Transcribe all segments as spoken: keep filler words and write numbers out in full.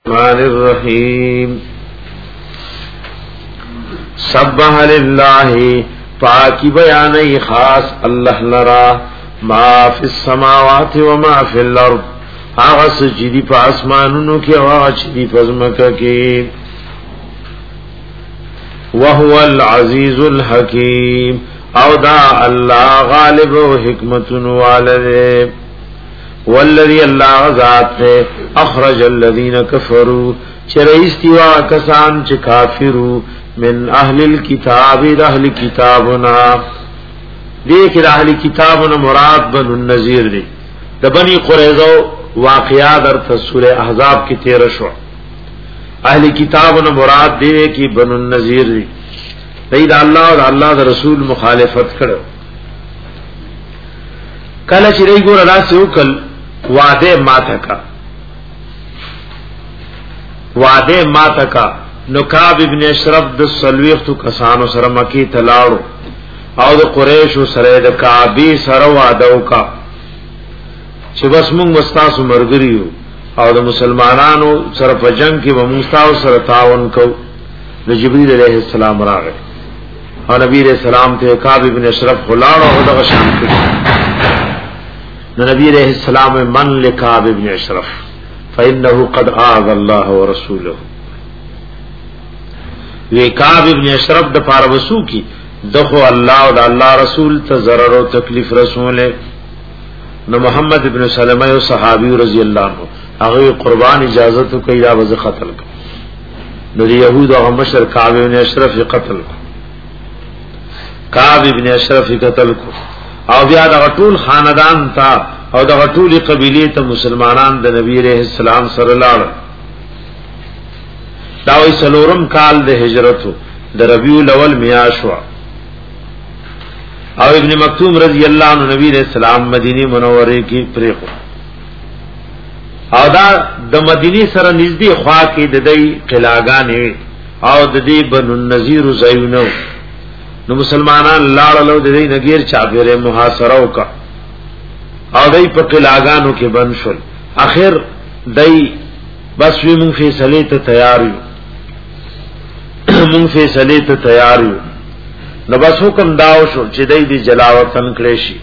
الرحمن الرحیم سبح للہ پاکی بیانی خاص اللہ لرا ما فی السماوات وما فی الارض آغا سجدی پا اسمانونو کی آغا چدی پزمکا کی وهو العزیز الحکیم او دا اللہ غالب و حکمت والدے والذی اللہ ذات ہے اخرج الذین کفروا چرئیستیوا کسان چ کافرو من اهل الكتاب اهل کتابنا دیکھ اهل کتابنا مراد بنو النذیر دی د بنی قریظه واقعہ در سورہ احزاب کی تیرہ شو اهل کتابنا مراد دی کی بنو النذیر دی دید اللہ اور اللہ دا رسول مخالفت کرو کله چې ری ګور الله سو کل وعده ماتکا وعده ماتکا نو کعب ابن اشرف د سلویختو کسانو سره مکی تلاړو او د قریش سره د کعبی سره وعده وکا چې بس موږ مستاسو مرګریو او د مسلمانانو سره په جنگ کې و مستاو سره تعاون کو د جبرئیل علیہ السلام راغی او نبی علیہ السلام ته کعب ابن اشرف خلاړو او دغه شان کړ نبی علیہ السلام من لکعب ابن اشرف فإنه قد آذ الله ورسوله وی کعب ابن اشرف د پاره وسو کی دغه الله او د الله رسول ته ضرر او تکلیف رسول نو محمد ابن سلمہ او صحابی رضی الله عنه هغه قربان اجازه تو کوي دا وز قتل نو د يهود او مشر کعب ابن اشرف قتل کعب ابن اشرف قتل کو او بیا دا ټول خاندان تا او دا ټول قبیله ته مسلمانان د نبی رحم السلام سره لاړ دا وی سلورم کال د هجرت د ربیع الاول میاشوا او ابن مکتوم رضی الله عنه نبی رحم السلام مدینه منوره کې پریخو او دا د مدینه سره نږدې خوا کې د دې قلاګانې او د دې بنو النذیر زایونو نو مسلمانان لاړلو د دې نګیر چاپیره محاصره وکا او دای په قلاګانو کې بند شول اخر دای بس وی مون فیصله ته تیار یو مون فیصله ته تیار یو نو بس حکم داو شو چې دای دی جلاوطن کړي شي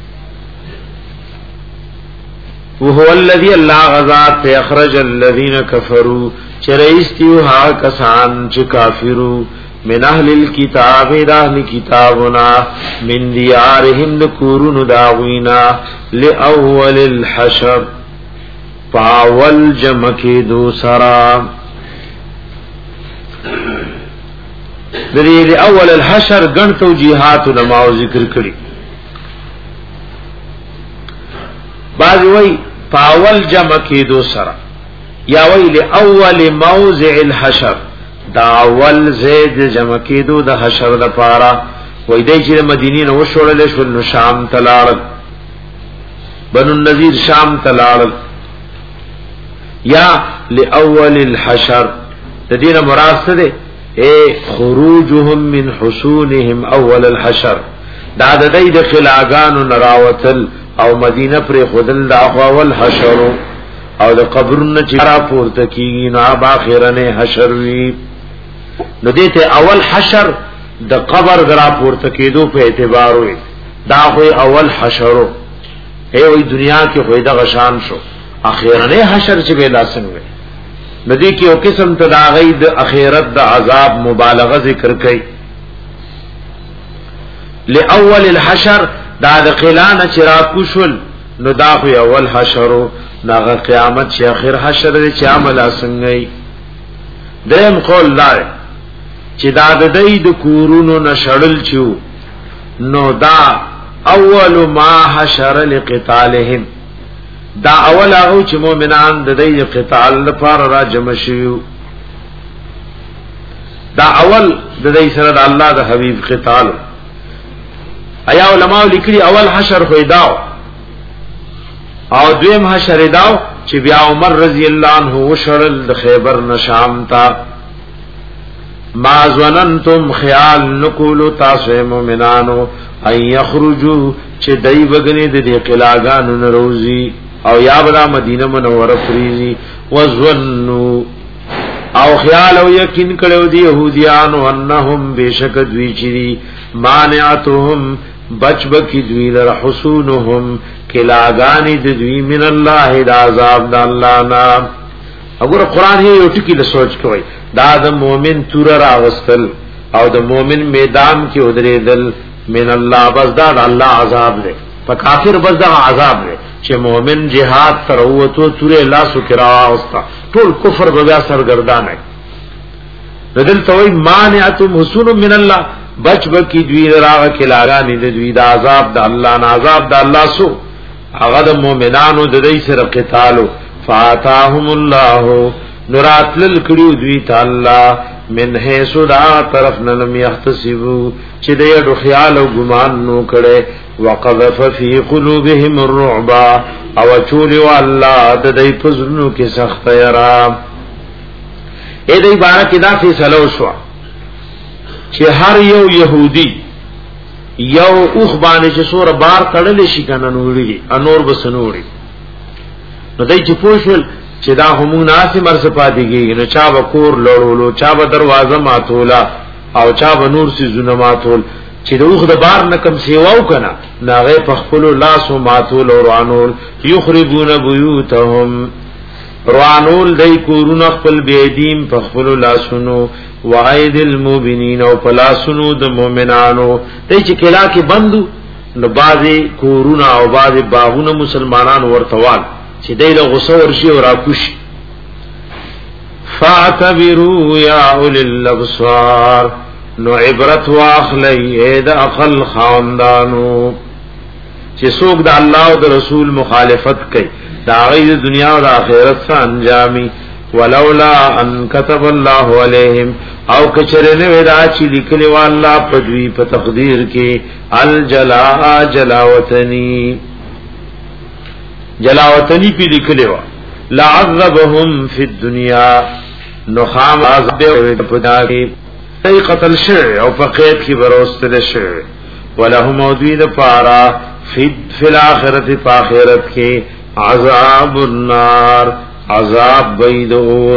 وهو الذی الله غزات اخرج الذین کفروا چرایستیو ها کسان چې کافرو من اهل الكتاب اهل کتابنا من دیارهم نکورن داوینا لاول الحشر فاول جمع کی دوسرا دری لاول الحشر گن توجیحات علماء ذکر کړي بعض وی فاول جمع کی دوسرا یا وی لاول موضع الحشر دا اول زید جمع کېدو د حشر د پارا وای دی چې مدینې نو شوړل شو نو شام تلاړ بنو النذیر شام تلاړ یا لاول الحشر د دې مراد څه دی اے خروجهم من حصونهم اول الحشر دا د دې د خلاګانو نراوتل او مدینه پر خودل د اول حشر او د قبرونو چې را پورته کیږي نو باخرنه حشر وی نو دیتے اول حشر د قبر درا پورته کېدو په اعتبار وي دا خو اول حشرو اے وی دنیا کې خو دا غشان شو اخیرنه حشر چې به لاسن وي ندی کې او قسم تداغی د اخرت د عذاب مبالغه ذکر کړي لاول الحشر دا د قلان چې را کوشل نو دا خو اول حشرو دا قیامت چې اخر حشر چې عمل اسنګي دیم قول لای چې دا د دې د کورونو نشړل چو نو دا اول ما حشر لقتالهم دا اول او چې مؤمنان د دې قتال لپاره را جمع شيو دا اول د دې سره د الله د حبيب قتال ایا علماء لیکلي اول حشر خو داو او دویم حشر داو چې بیا عمر رضی الله عنه وشړل د خیبر نشام تا ما ظننتم خیال نکولو تاسو مومنانو ان یخرجوا چې دای وګنی د دې قلاګانو نروزی او یا بدا مدینه منوره فریزی وظنوا او خیال او یقین کړو دی يهوديان انهم بشک دوی چری مانعتهم بچب کی دوی لر حسونهم کلاغانی د دوی من الله د عذاب د الله نا. وګوره قران یې یو ټکی له سوچ کوي دا د مؤمن تور راوستل او د مؤمن میدان کې ودرېدل من الله بس دا د الله عذاب دی په کافر بس دا عذاب دی چې مؤمن جهاد تر وته تورې لاسو کرا اوستا ټول کفر بیا سرګردان ہے ردل توي مانعتم حسن من الله بچ بکی دوی راغ کلاغانی د دوی د عذاب د الله نه عذاب د الله سو هغه د مؤمنانو د دې سره قتالو فاتاهم الله نوراتل کړي دوی تعالی من حيث دا طرف نلم يحتسبوا چې دې د خیال او ګمان نو کړي وقذف في قلوبهم الرعب او چول والله د دې پزنو کې سخت یرا. اې دې بارا کې دا فیصله وشو چې هر یو يهودي یو اوخ باندې چې سور بار کړل شي کنه نوړي انور بسنوړي نو دای چې پوښل چې دا همون ناس مرسه پاتېږي نو چا وکور لړولو چا به دروازه ماتولا او چا به نور سي زونه ماتول چې دوغ د بار نکم سیواو کنه ناغه پخپل لاسو ماتول او روانول یخربون بیوتهم روانول دای کورون خپل بيدیم پخپل لاسونو وعید المؤمنین او پلاسونو د مؤمنانو دای چې کلا کې بندو نو بازي کورون او بازي باغونه مسلمانان ورتوال چې دای له غصه ورشي او راکوشي. فاعتبروا یا اول الابصار نو عبرت واخلی اید اقل خاندانو چې څوک د الله او د رسول مخالفت کوي دا غي دنیا او د آخرت څخه انجامي. ولولا ان كتب الله عليهم او کچره نه ودا چې لیکلی و الله په دوی په تقدیر کې الجلا جلاوتنی جلاوتنی په لیکلی و لعذبهم فی الدنيا نخام عذاب په دای ای قتل شر او فقید کی بروستل شر ولهم موجود پارا فی فی الاخرت په اخرت کې عذاب النار عذاب بیدور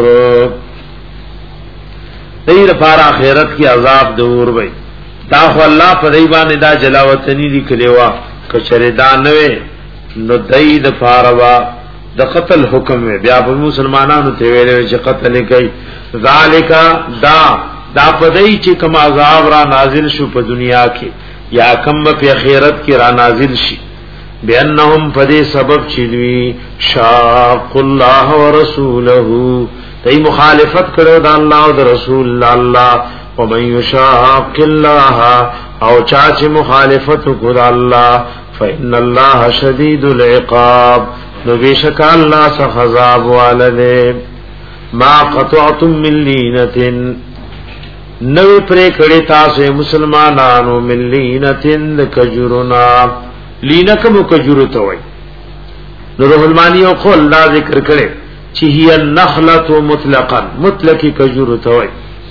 دیر پارا اخرت کی عذاب دور بی دا خو اللہ پا دیبان دا جلاوطنی دی کلیوا کچر دا نوے نو دی دا پاروا دا قتل حکم ہے بیا پا مسلمانانو تیویلے چی قتل کئی ذالکا دا دا پا دی چی کم عذاب را نازل شو پا دنیا کی یا کم پا اخرت کی را نازل شی بأنهم فدی سبب چدوی شاق اللہ و رسولہو تی مخالفت کرو دا اللہ و دا رسول اللہ ومن یشاق اللہ او چاچ مخالفت کرو دا اللہ فإن اللہ شدید العقاب نو بیشک اللہ سخذاب والدے ما قطعتم من لینت نوی پرے کڑی تاسو مسلمانانو من لینت کجرنا لینکم کجورو توي نو روح المانی او قول لا ذکر کړي چې هي النخله مطلقا مطلقی کجورو توي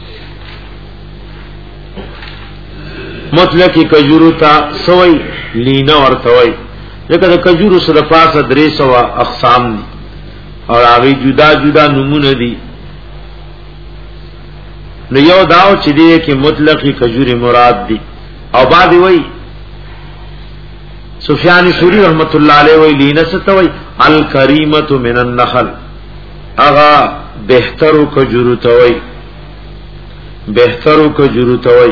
مطلقی کجورو تا سوي لینا ورتوي لکه د کجورو سره پاسه درې سو اقسام دي او هغه جدا جدا نمونه دي نو یو داو چې دی کې مطلقی کجوري مراد دي او بعد وی سفیان ثوری رحمت اللہ علیہ وی لینستوی الکریمت من النخل اغا بہترو کجروتوی بہترو کجروتوی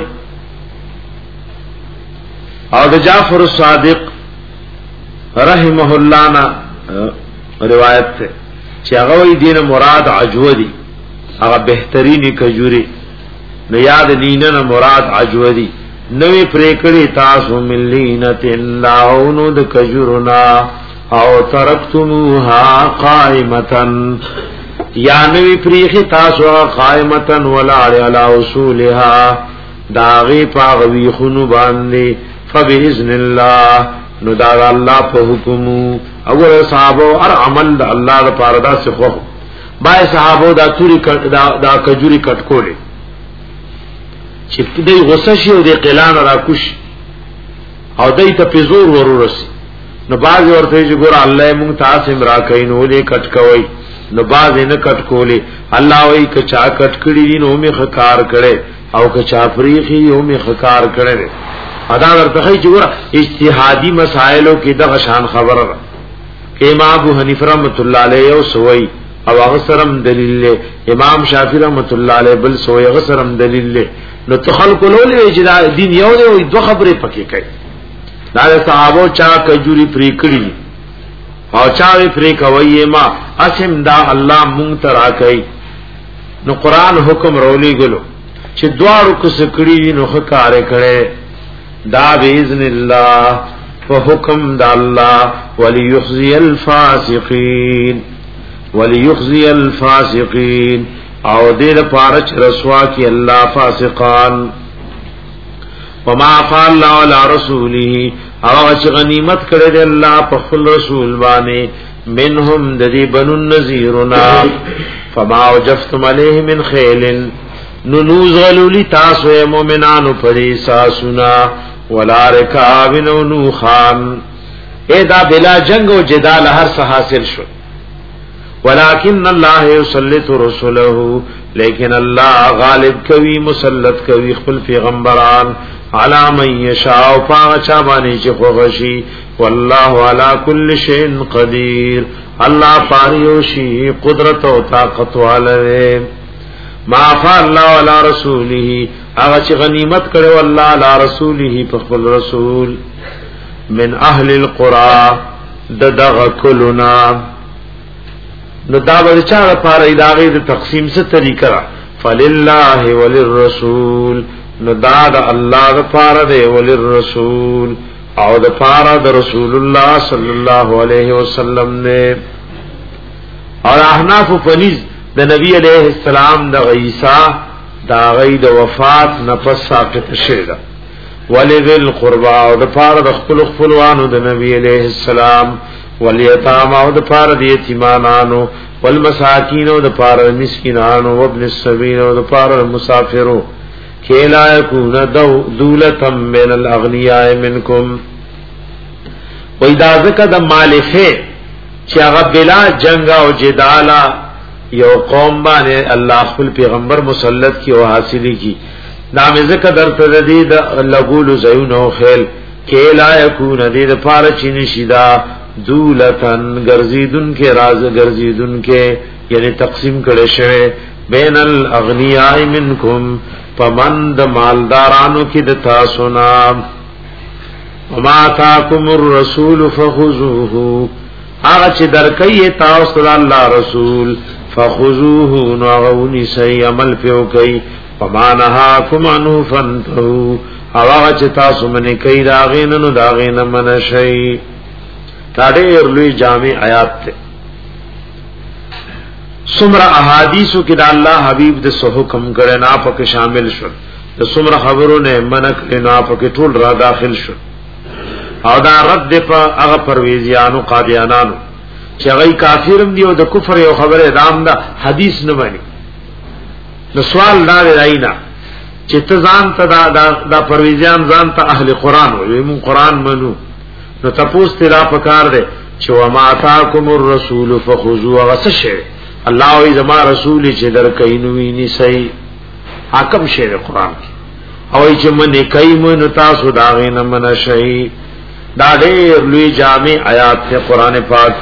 او دا جعفر الصادق رحمہ اللہ نا روایت تے چی اغوی دین مراد عجو دی اغا بہترین کجوری نیاد لینن مراد عجو دی نوی پریکڑی تاسو من لینت اللہونو د کجرنا او ترکتموها قائمتن یا نوی پریخی تاسو قائمتن ولار علی اصولها داغی پاغوی خونو باندی فبئذن اللہ نو داغ اللہ پا حکمو اگر صحابو ار عمل دا اللہ دا پاردا سے خوخ بای صحابو دا توری دا, دا کجوری کٹکولی چې دای غصه شي او د قلان را کوش او دای ته پزور ورورسي نو باز ورته چې ګور الله مونږ تاسو مرا کینو له کټ کوي نو باز نه کټ کولی الله وای ک چا کټ کړي دي نو می خکار کړي او ک چا فریخي یو می خکار کړي ادا ورته چې ګور اجتهادي مسائلو کې د غشان خبره کې امام ابو حنیفه رحمۃ اللہ علیہ او سوئی او غسرم دلیل له امام شافعی رحمۃ اللہ علیہ بل سوئی غسرم دلیل له نو تخلق لولې چې دین یو دی دوه خبرې پکې کوي دا صحابه چا کجوري پری کړی او چاوی پری کوي ما اسم دا الله مونږ ترا کوي نو قران حکم رولي ګلو چې دوارو کس کړي نو خکارې کړي دا باذن الله په حکم د الله وليخزي الفاسقين وليخزي الفاسقين او دې لپاره چې رسوا کی الله فاسقان وما فعل الله على رسوله او چې غنیمت کړی دی الله په خپل رسول باندې منهم ددی بنو النذیرنا فما وجفتم علیه من خیل ننوز غلولی تاسو مومنانو پری ساسونا ولا رکاب نو خان ادا بلا جنگ و جدال هر څه حاصل شو ولكن الله يسلط رسله لیکن الله غالب کوي مسلط کوي خپل پیغمبران علی من یشاء فاچا باندې چې خوغشي والله علی کل شیء قدیر الله پاریوشي قدرت او طاقت والے ما فعل الله علی رسوله هغه چې غنیمت کړو الله علی رسوله په خپل رسول من اهل القرى دغه کلنا نو دا ورچا لپاره ادارې د تقسیم څه طریقه فللله وللرسول نو دا د الله لپاره دی وللرسول او د لپاره د رسول الله صلی الله علیه وسلم نه او احناف فنیز د نبی علیہ السلام د عیسی دا غي د وفات نفس ساقط شیدا ولذل قربا او د لپاره د خپل خپلوانو د نبی علیہ السلام والیتام او د پاره د یتیمانانو والمساکین او د پاره د مسکینانو وابن السبیل او د پاره د مسافرو کلا یکون دولتم بین الاغنیاء منکم و اذا ذکر د مالفه چې هغه بلا جنگ او جدالا یو قوم باندې الله خپل پیغمبر مسلط کی او حاصلی کی نام ذکر در تدید لغول زیون او خیل کلا یکون د پاره چین شیدا دولتن گرزیدن کے راز گرزیدن کے یعنی تقسیم کړي شوی بین الاغنیاء منکم فمن د مالدارانو کې د تاسو نام وما تاکم الرسول فخذوه هغه چې درکې تاسو د الله رسول فخذوه نو سی عمل پیو کوي وما نهاکم عنه فانتهوا هغه چې تاسو منې کوي دا غیننو دا غین منشي تاڑیر لوی جامع آیات تے سمرہ احادیثو کی دا اللہ حبیب دے سو حکم کرے ناپک شامل شد دا سمرہ خبروں نے منک لے ناپک ٹول را داخل شد او دا رد دے پا اغا پرویزیانو قادیانانو چی اغای کافرم دیو دا کفر یو خبر ادام دا حدیث نمانی نسوال دا دے دائینا چی تزان تا دا, دا, دا پرویزیان زان تا اہل قرآن ہوئی من قرآن منو نو تپوس تیرا پکار دے چې وما اتاکم الرسول فخذوه غسشه الله ای زما رسول چې در کینوی نی صحیح حکم شه قرآن او چې من کایمو نو تاسو دا غینه من شي دا ډېر لوی جامع آیات ته قران پاک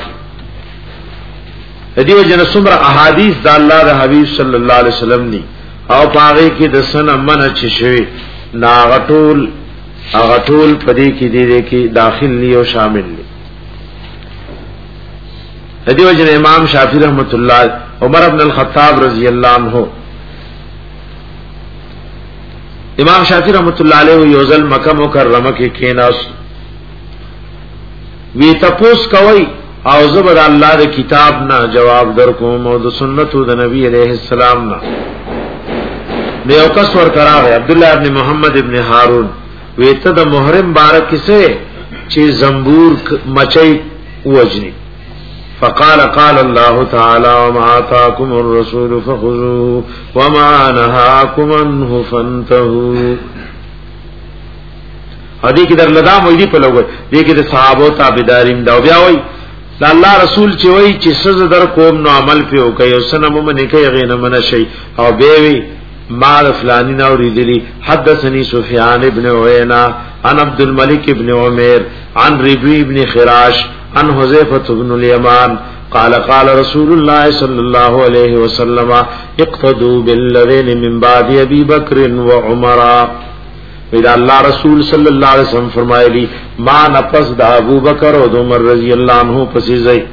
دیو جن سمره احادیث د الله د حبیب صلی الله علیه وسلم ني او پاره کې د سن من چې شوی ناغټول اغټول پدې کې دې کې داخل لی او شامل لی دیو جن امام شافعی رحمت الله عمر ابن الخطاب رضی اللہ عنہ امام شافعی رحمت اللہ علیہ یوزل مکہ مکرمہ کې کیناس وی تپوس کوي او زبر الله د کتاب نه جواب درکوم او د سنتو د نبی علیہ السلام نه دیو کس ور کراوه عبد الله ابن محمد ابن هارون ویته د محرم بارک کسه چې زنبور مچي وجني فقال قال الله تعالى وما آتاكم الرسول فخذوه وما نهاكم عنه فانتهوا او دې کې در لدام وې دې په لوګ دې کې د صحابه تابعداریم دا بیا وای الله رسول چې وای چې سز در کوم نو عمل پیو کوي او سنم من کوي غینه من شي او به وی ما فلانی نو ریدلی حدثني سفيان ابن عيينة عن عبد الملك ابن عمير عن ربيع ابن خراش عن حذيفة بن اليمان قال قال رسول الله صلى الله عليه وسلم اقتدوا بالذين من بعد ابي بكر وعمر. اذا الله رسول صلی الله علیه وسلم فرمایلی ما نفس د ابو بکر او عمر رضی الله عنه پسې زئی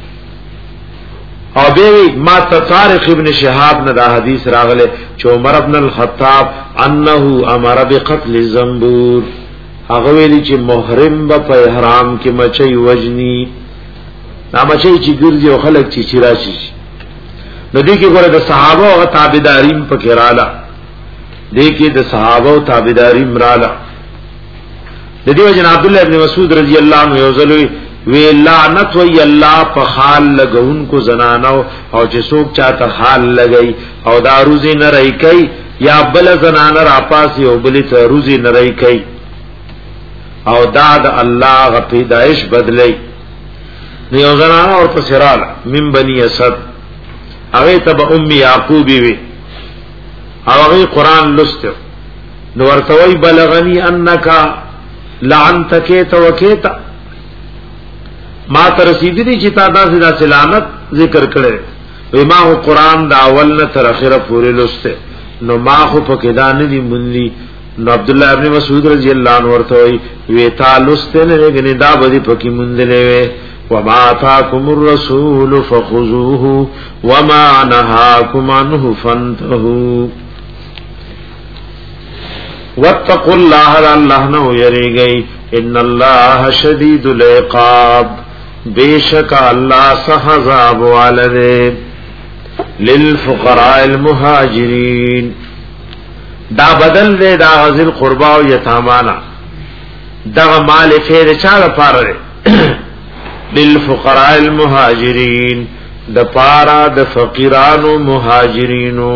او به ما طارق ابن شهاب نه دا حدیث راغله چې عمر ابن الخطاب انه امر بقتل الزنبور هغه ویلی چې محرم به په احرام کې مچي وجني نا مچي چې ګرځي او خلک چې چراشي نو دې کې ګوره د صحابه او تابعدارین په کې رااله دې کې د صحابه او تابعدارین مراله د دې وجه عبد الله ابن مسعود رضی الله عنه یوزلوی وی لعنت وی الله په حال لګون کو زنانو او چې څوک چاته حال لګئی او دا روزي نه رہی کوي یا بل زنان را پاسي او بل ته روزي نه رہی کوي او دا د الله غ پیدائش بدلی نیو زنان او تسرال من بنی اسد هغه ته ام یعقوب وی او هغه قران لست نو ورتوی بلغنی انک لعنتک توکیت ما ترسیدی چې تا دا سدا سلامت ذکر کړي وی ما هو قران دا اول نه تر اخره پورې لسته نو ما خو پکې دا نه دی منلی نو عبد الله ابن مسعود رضی الله عنه ورته وی وی تا لسته نه غنی دا بدی پکې مندلې وما اتاکم الرسول فخذوه وما نهاکم عنه فانتهوا واتقوا الله الله نو یریږي ان الله شدید العقاب بیشک اللہ سحذاب والدے للفقراء المہاجرین دا بدل دے دا غزل قربا و یتامانا دا مال فیر چاہ پارے للفقراء المہاجرین دا پارا دا فقیران و مہاجرینو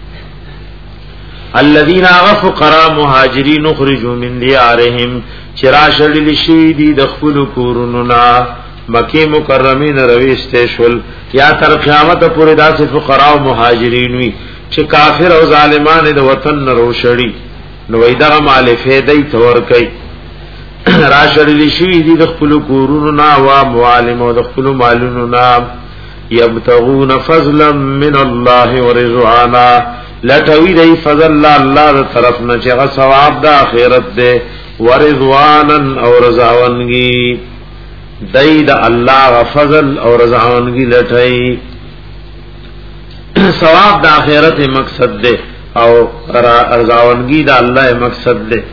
الذين غفقراء مهاجرين خرجوا من ديارهم چراشل لشيدي دخل کوروننا مکی مکرمین رویستشل یا تر قیامت پوری داس فقراء و مهاجرین وی چې کافر او ظالمان د وطن روشړي نو ایدا مال فیدای تور کوي راشل لشيدي دخل کوروننا وا معلم او دخل مالوننا يبتغون فضلا من الله ورضوانا لټوي دی فضل الله طرف نه چې هغه ثواب د آخرت دی ورضوانا او رضاونګي دای د الله فضل او رضاونګي لټای ثواب د آخرت مقصد دی او رضاونګي د الله مقصد دی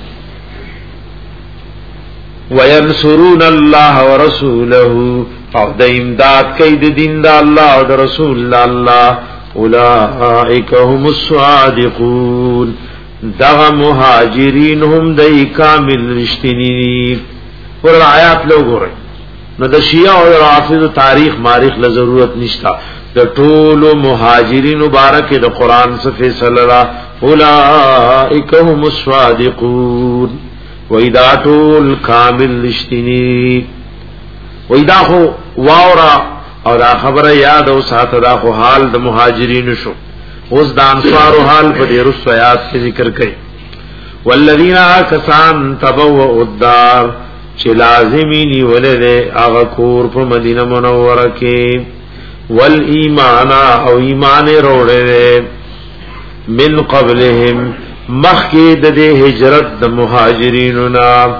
وینصرون الله ورسوله او د امداد کوي د دین د الله او د رسول الله اولئک هم الصادقون دا مهاجرین هم دای کامل رشتنی ور آیات لو ګورئ نو د شیعه او رافض تاریخ مارخ له ضرورت نشتا د ټولو مهاجرین مبارک د قران څخه فیصله را اولئک هم الصادقون وإذا طول کامل رشتنی وإذا هو واورا او دا خبره یاد او ساته دا خو حال د مهاجرین شو اوس د انصار حال په دې رسویات کې ذکر کړي والذین کسان تبوا الدار چې لازمی ولله هغه کور په مدینه منوره کې والایمان او ایمان وروړي من قبلهم مخکې د هجرت د مهاجرینو نا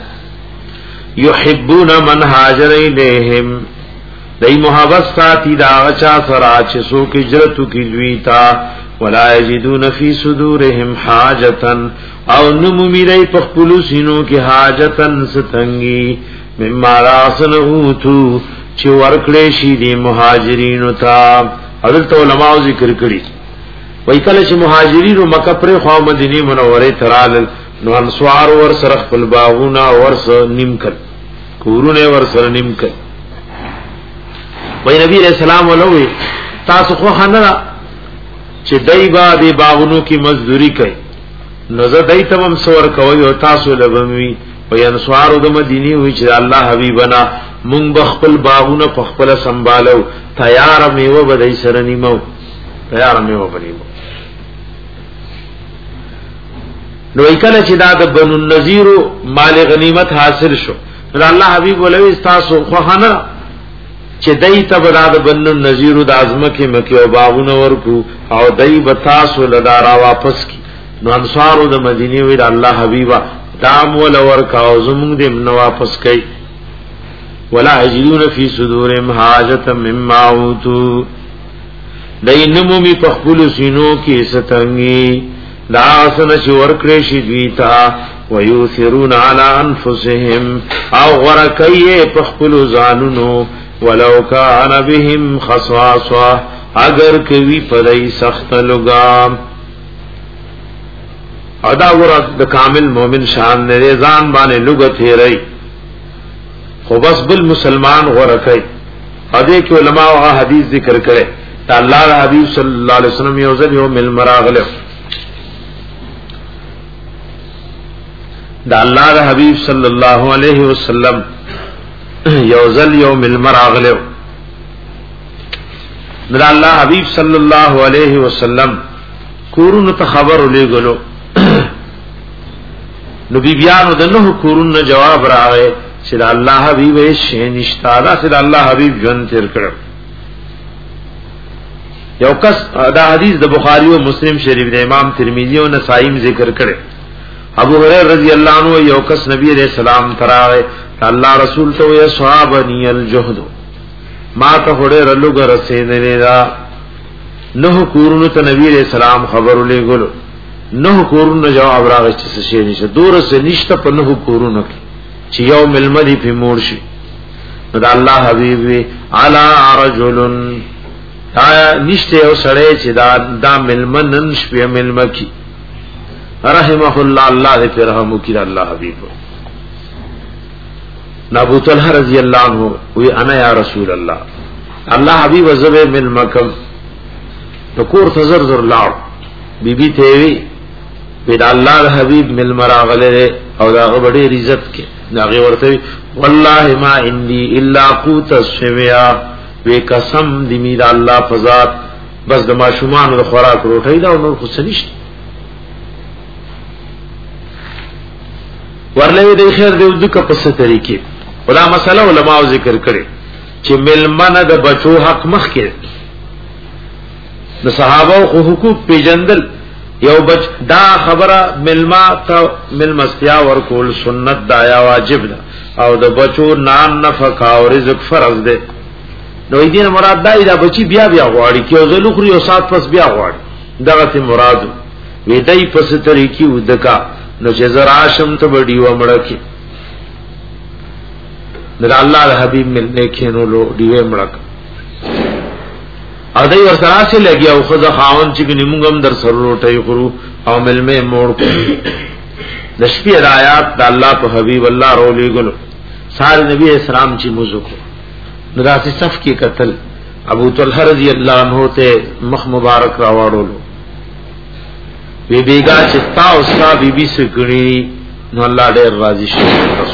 یحبون من هاجر الیهم دای محبت ساتي دا چا سره چې څوک هجرت کوي تا ولا یجدون فی صدورهم حاجتا او نمومیری په خپل سینو کې حاجتن ستنګي مما راسنوتو چې ورکړې شي د مهاجرینو ته حضرت علماء ذکر کړي وای کله چې مهاجرینو مکه پر خو مدینه منوره ترال نو انصار ور سره خپل باغونه ور سره نیم کړ کورونه ور سره نیم کړ وای نبی علیہ السلام ولوي تاسو خو خنره چې دای با دی باغونو کې مزدوری کوي نو زه دای ته هم سور کوي او تاسو لبموي او انصار د مدینه وی چې الله حبیبنا مونږ بخپل باغونه په خپل سنبالو تیار میوه بدای سره نیمو تیار میوه بنیمو نو کله چې دا د بنو النذیر مال غنیمت حاصل شو نو الله حبیب ولوي تاسو خو خانه چې دای ته براد بنو النذیر د ازمکه مکه او باغونه ورکو او دای بتاسو لدارا واپس کی نو انصار د مدینه وی د الله حبیبا دام ول ورکا او زمون دې نو واپس کئ ولا یجدون فی صدورهم حاجه مما اوتوا دینمو می پخپل سینو کې ستنګي لا اسن چې ورکړې شي دویتا ويؤثرون على انفسهم او ورکیه پخپل ځانونو ولو کان بهم خصاصه اگر کوي پدای سخت لګام ادا ور د کامل مؤمن شان نه ځان باندې لګت هری خو بس بل مسلمان ورکای اده کې علما او حدیث ذکر کړي ته الله حبیب صلی الله علیه وسلم یو ځل یو مل مراغله دا الله حبیب صلی الله علیه وسلم یو ځل یو مل مراغله دا الله حبیب صلی الله علیه وسلم کورونو ته خبر ولېګلو نو بیبیانو د نوح کورونو جواب راغی چې الله حبیب یې شي نشتا دا چې الله حبیب جون تیر کړ یو کس دا حدیث د بخاری او مسلم شریف د امام ترمذی او نسائی ذکر کړي ابو هريره رضی الله عنه یو کس نبی علیہ السلام تراغه الله رسول ته یې صحابنی الجهد ما ته هډه رلوګ رسیدلې دا نوح کورونو ته نبی علیہ السلام خبر ولېګلو نوح کورونو جواب راغی چې څه نشه دور سه نشته په نوح کورونو کې چې یو ملمدی په مور شي دا الله حبیب وی علی رجل دا نشته او سړی چې دا دا ملمنن شپه ملمکی رحمه الله الله دې په رحم وکړي الله حبیب ابو طلحه رضی الله عنه وی انا یا رسول الله الله حبیب زبه ملمکم تکور تزر زر لاړ بیبي ته وی بيد الله حبيب مل مراغله او دا غبړي عزت کې دا غي ورته والله ما عندي الا قوت السويا وی قسم دې می دا الله فزات بس د ماشومان د خوراک روټي دا نور خو سنشت ورلې دې خیر دې ودکه په ست طریقې ولا مسله علماء ذکر کړي چې ملمنه د بچو حق مخ کې د صحابه او حقوق پیجندل یو بچ دا خبره ملما ته ملمستیا ورکول سنت دایا واجب ده او د بچو نان نفقه او رزق فرض ده نو دې مراد دا دا بچي بیا بیا غواړي کې او زلوخري او سات پس بیا غواړي دغه ته مراد وی دای پس طریقې ودکا نو چې زرا شم ته وډي و مړه کې د الله حبيب ملنه کې نو لو دیوه مړه ا دای ور سره سي لګي او خدای خاون چې نیمګم در سر روټي خورو او ملمه موړ کو د شپې د آیات د الله په حبيب الله رولې ګلو سال نبی اسلام چې موضوع کو نراسی صف کې قتل ابو طلحه رضی الله عنه ته مخ مبارک را وړولو وی بیگا چې تا او صاحب بي سګړي نو الله ډېر راضي شي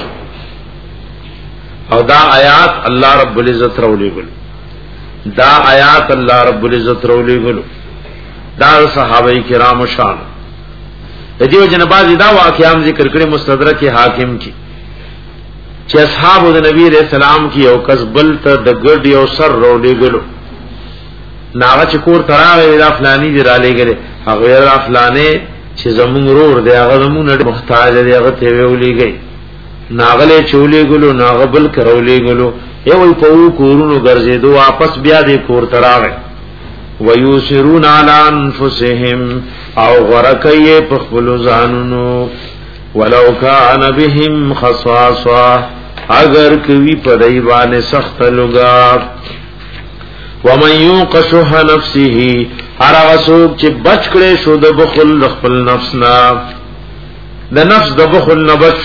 او دا آیات الله رب العزت رولې ګلو دا آیات الله رب العزت رولې ګلو دا صحابه کرام شان د دې جنبازي دا واقعام ذکر کړي مستدرک حاکم کی چې اصحاب د نبی رسول الله کی او کس بل ته د ګډ یو سر رولې ګلو ناغه چې کور تراوي دا فلانی دی را لګره هغه را فلانه چې زمون رور دی هغه زمون محتاج دی هغه ته ویلېږي ناغله چولې ګلو ناغه بل کرولې ګلو یو په کورونو ګرځېدو واپس بیا دې کور تراوي ويسرون على انفسهم او غرقيه په خپل ځانونو ولو كان بهم خصاصه اگر کوي په دای باندې سخت لګا ومن يوق شح نفسه هر وسوک چې بچ کړي شو د بخل خپل نفس نه د نفس د بخل نه بچ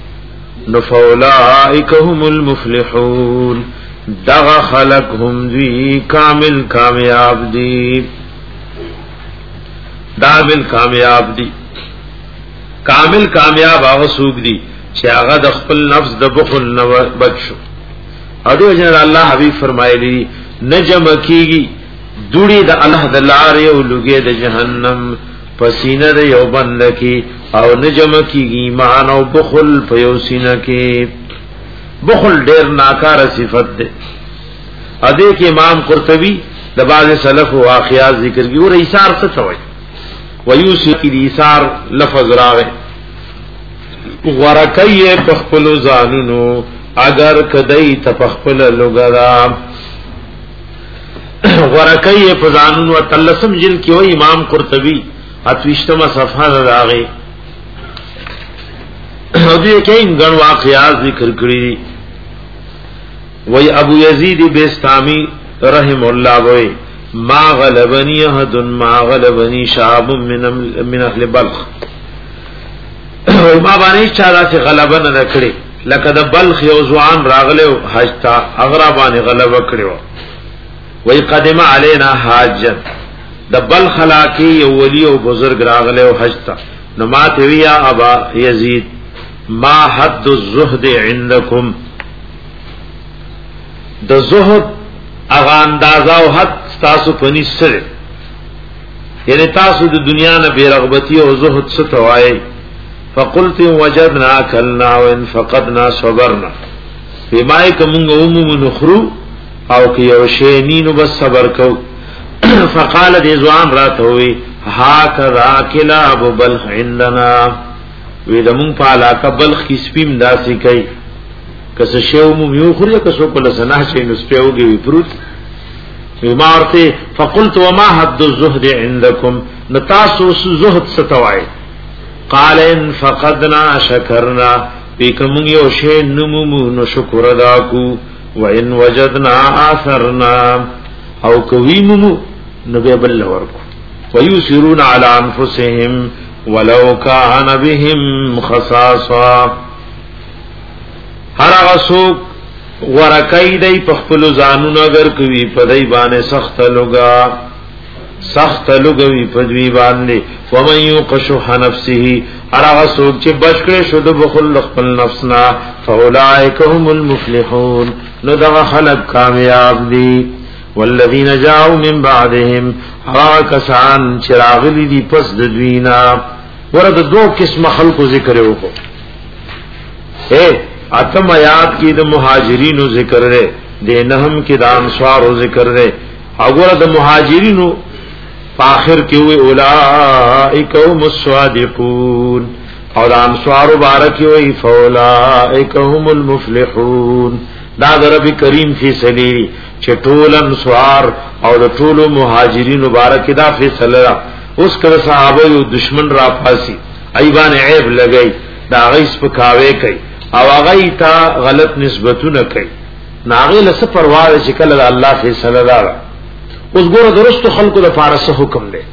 نفولائک هم المفلحون دغه خلق هم دی کامل کامیاب دی کامل کامیاب دی کامل کامیاب هغه سوق دی چې هغه د خپل نفس د بخل نه بچو. اډو جن الله حبیب فرمایلی نجم کیږي دوړي د الله د لارې او لګي د جهنم پسینه د یو بند کی او نجم کیږي ایمان او بخل په یو سینه کې. بخل ډیر ناکاره صفت ده. ا دې کې امام قرطبي د بعض سلف او واقعات ذکر کوي. ور ایثار څه توي ويوسی کی ایثار لفظ راغی ورکیه پخپل زانونو اگر کدی تپخپل لوګرا ورکیه په زانونو تلسم جل کې وای امام قرطبي اتوشتمه صفحه راغی. دې کې ګڼ واقعات ذکر کړی. وای ابو یزید بستامی رحم الله وای ما غلبنی احد ما غلبنی شعب من من اهل بلخ. ما باندې چا چې غلبه نه کړی لکه د بلخ یو ځوان راغله حج تا اغرابانه غلبه کړو. وای قدم علینا حاج د بلخ علاقه یو ولی او بزرگ راغله حج تا نو ما ته ویا ابا یزید ما حد الزهد عندكم د زهد اغا اندازه او حد تاسو پنځ سره یعنی تاسو د دنیا نه بیرغبتی او زهد څه توای. فقلت وجدنا كلنا وان فقدنا صبرنا بما کوم عموم نخرو او که یو شی نینو بس صبر کو. فقال دې ځوان راته وی هاکذا کلاب بلخ عندنا وی دمون پالا کبل خسپیم داسې کوي کس شیو مو یو خوري کسو په لسنه شي نو سپیوږي وی پروت بیمارته. فقلت وما حد الزهد عندكم نتاسو زهد ستوای. قال ان فقدنا شکرنا بیکم یو شی نمو نو شکر ادا کو وان وجدنا اثرنا او کویمو نو به بل ورکو. ويسرون على انفسهم ولو كان بهم خصاصه هر غسوک ورکای دی پخپلو زانون اگر کوي پدای باندې سخت لوګا سخت لوګوي پدوی باندې. ومن يقشح نفسه هر غسوک چې بچکړې شو د بخل خپل نفسنا فاولئک هم المفلحون نو دا خلق کامیاب دي. والذین جاءوا من بعدهم هاکسان چراغلی دی پس د دوینا. ورته دو قسم خلقو ذکر وکړو. اے اتم آیات کی د مهاجرینو ذکر رے دے نهم کی د انصارو ذکر رے. اگر د مهاجرینو آخر کې وی اولائک هم الصادقون او د انصارو بارک وی فاولائک هم المفلحون. دا د رب کریم فیصله چې ټول انصار او د ټول مهاجرین مبارک دا فیصله اوس کله صحابه یو دشمن را پاسي ایبان عیب لګی دا غیس پکاوي کوي او هغه ته غلط نسبتونه کوي ناغه لسه پروا چې کله الله فیصله دار. اوس ګوره درست خلقو د فارس حکم دی.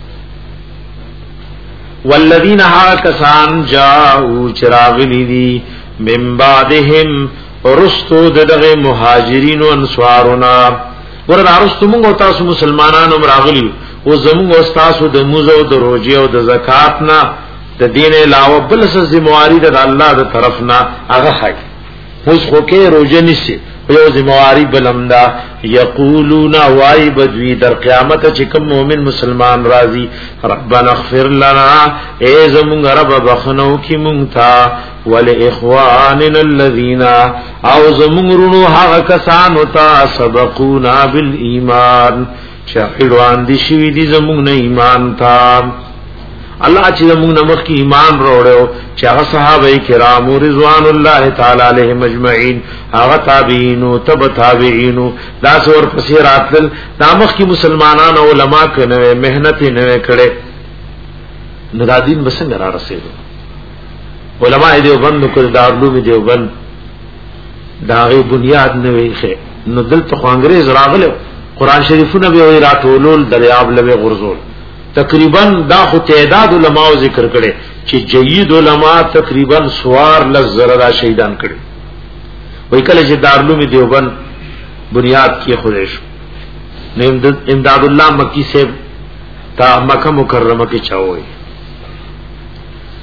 والذین هاکسان جاءوا چراغلی دی من بعدهم رستو دغه مهاجرین او انصارنا. ورته رستو موږ تاسو مسلمانانو راغلی او زموږ استادو د موزه او د روزي او د زکات نه د دین علاوه بل څه ذمہواری د الله د طرف نه هغه حق اوس خو کې روزه نشي یو ذمہواری بلمدا. یقولون وای بدوی در قیامت چې کوم مؤمن مسلمان راضی ربنا اغفر لنا ای زمون رب بخنو کی مونږ تا ول اخواننا الذين او زمون رونو هغه کسان او تا سبقونا بالایمان شهیدوان دي شوی دي زمون نه ایمان تا. الله چې زمون نمخ کی ایمان وروړو چې هغه صحابه کرام رضوان الله تعالی علیهم اجمعین هغه تابعین او تبع تابعین دا څور پسې راتل نامخ کی مسلمانان او علما کنه مهنت نه کړي نو دا دین بسنګ را رسېدو. علما دې وبند کړ دارلوم دې وبند داغه بنیاد نه ویخه نو دلته خو انګريز راغله قران شریفونه به راټولول دریاب لوي غرزول. تقریبا دا خو تعداد علماء ذکر کړي چې جید علماء تقریبا سوار لزره شهیدان کړي. وای کله چې دارالعلوم دیوبند بنیاد کې خودش نو امداد الله مکی سے تا مکه مکرمه کې چاوي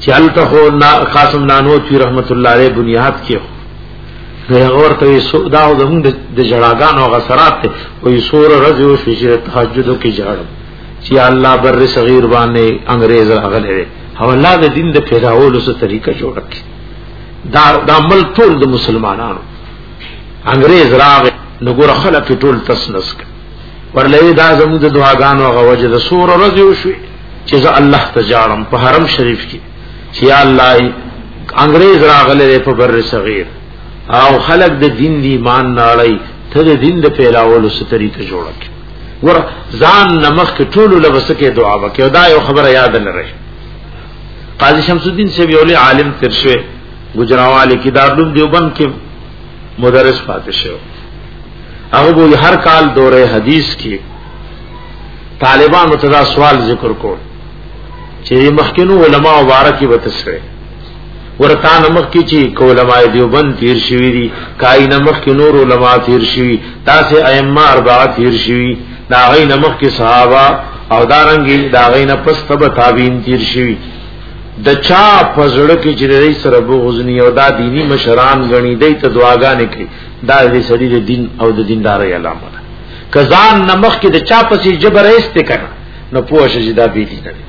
چې الته خو قاسم نانوتوی رحمت الله علیه بنیاد کې نو ورته سودا او زمون د جړاګانو غسرات ته وې سور رزو شي تهجد کې جړم چې الله بر صغیر باندې انګريز راغله او الله د دین د پیراولو څه طریقه جوړ کړي دا د عمل ټول د مسلمانانو انګريز راغ نو ګور خلک ټول تسنس ورلې دا زموږ د دعاګانو غوجه د سور رزو شي چې الله تجارم په حرم شریف کې چې الله انګريز راغله په بر صغیر او خلق د دین دی ایمان ناړی ته د دین د پیلاولو څه طریقه جوړه کړي ور ځان نمخ کې ټول لبسکه دعا وکړه دا یو خبره یاد لري قاضی شمس الدین سے ویولي عالم ترشوه گجراوالی کی دارالعلوم دیوبند کې مدرس پاتې شو هغه وو هر کال دوره حدیث کې طالبانو ته سوال ذکر کول چې مخکینو علما مبارکي وتسره ورته نمخ کی چې علماء دیوبند تیر شوی دي کای نمخ کی نور علماء تیر شوی تاسه ائمه اربعه تیر شوی دا غي نمخ کی صحابه او دارنګي دا غي نه پس تب تابعین تیر شوی د چا پزړه کې چې دای سره بغزنی او دا دینی مشران غنی دی ته دعاګانې کوي دا د سړي د دین او د دینداري علامه ده کزان نمخ کی د چا پسې جبر ایسته کړه نو پوښ چې دا بي دي نه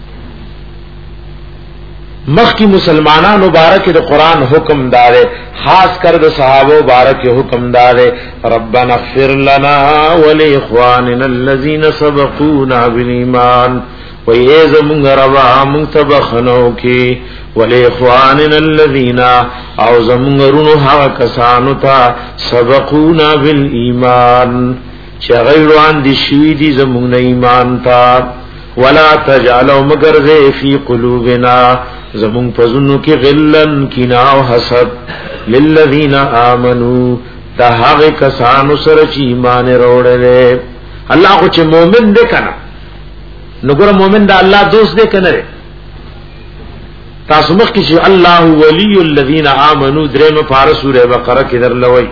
مخکی مسلمانان مبارک د قران حکم دار خاص کر د صحابه مبارک حکم دار ربنا اغفر لنا ولاخواننا الذين سبقونا بالایمان و ایزم ربا منتبخنو کی ولاخواننا الذين او زمغرونو ها کسانو تا سبقونا بالایمان چغیروان دی شوی دی زمون ایمان تا ولا تجعلوا مگر فی قلوبنا زمون پزنو کی غلن کینا او حسد للذین آمنو دا هغه کسانو سره چې ایمان وروړل الله خو چې مؤمن دی کنه نو ګور مؤمن دا الله دوست دی کنه تاسو مخ کې چې الله ولی الذین آمنو درېمه پارا سوره بقره کې درلوي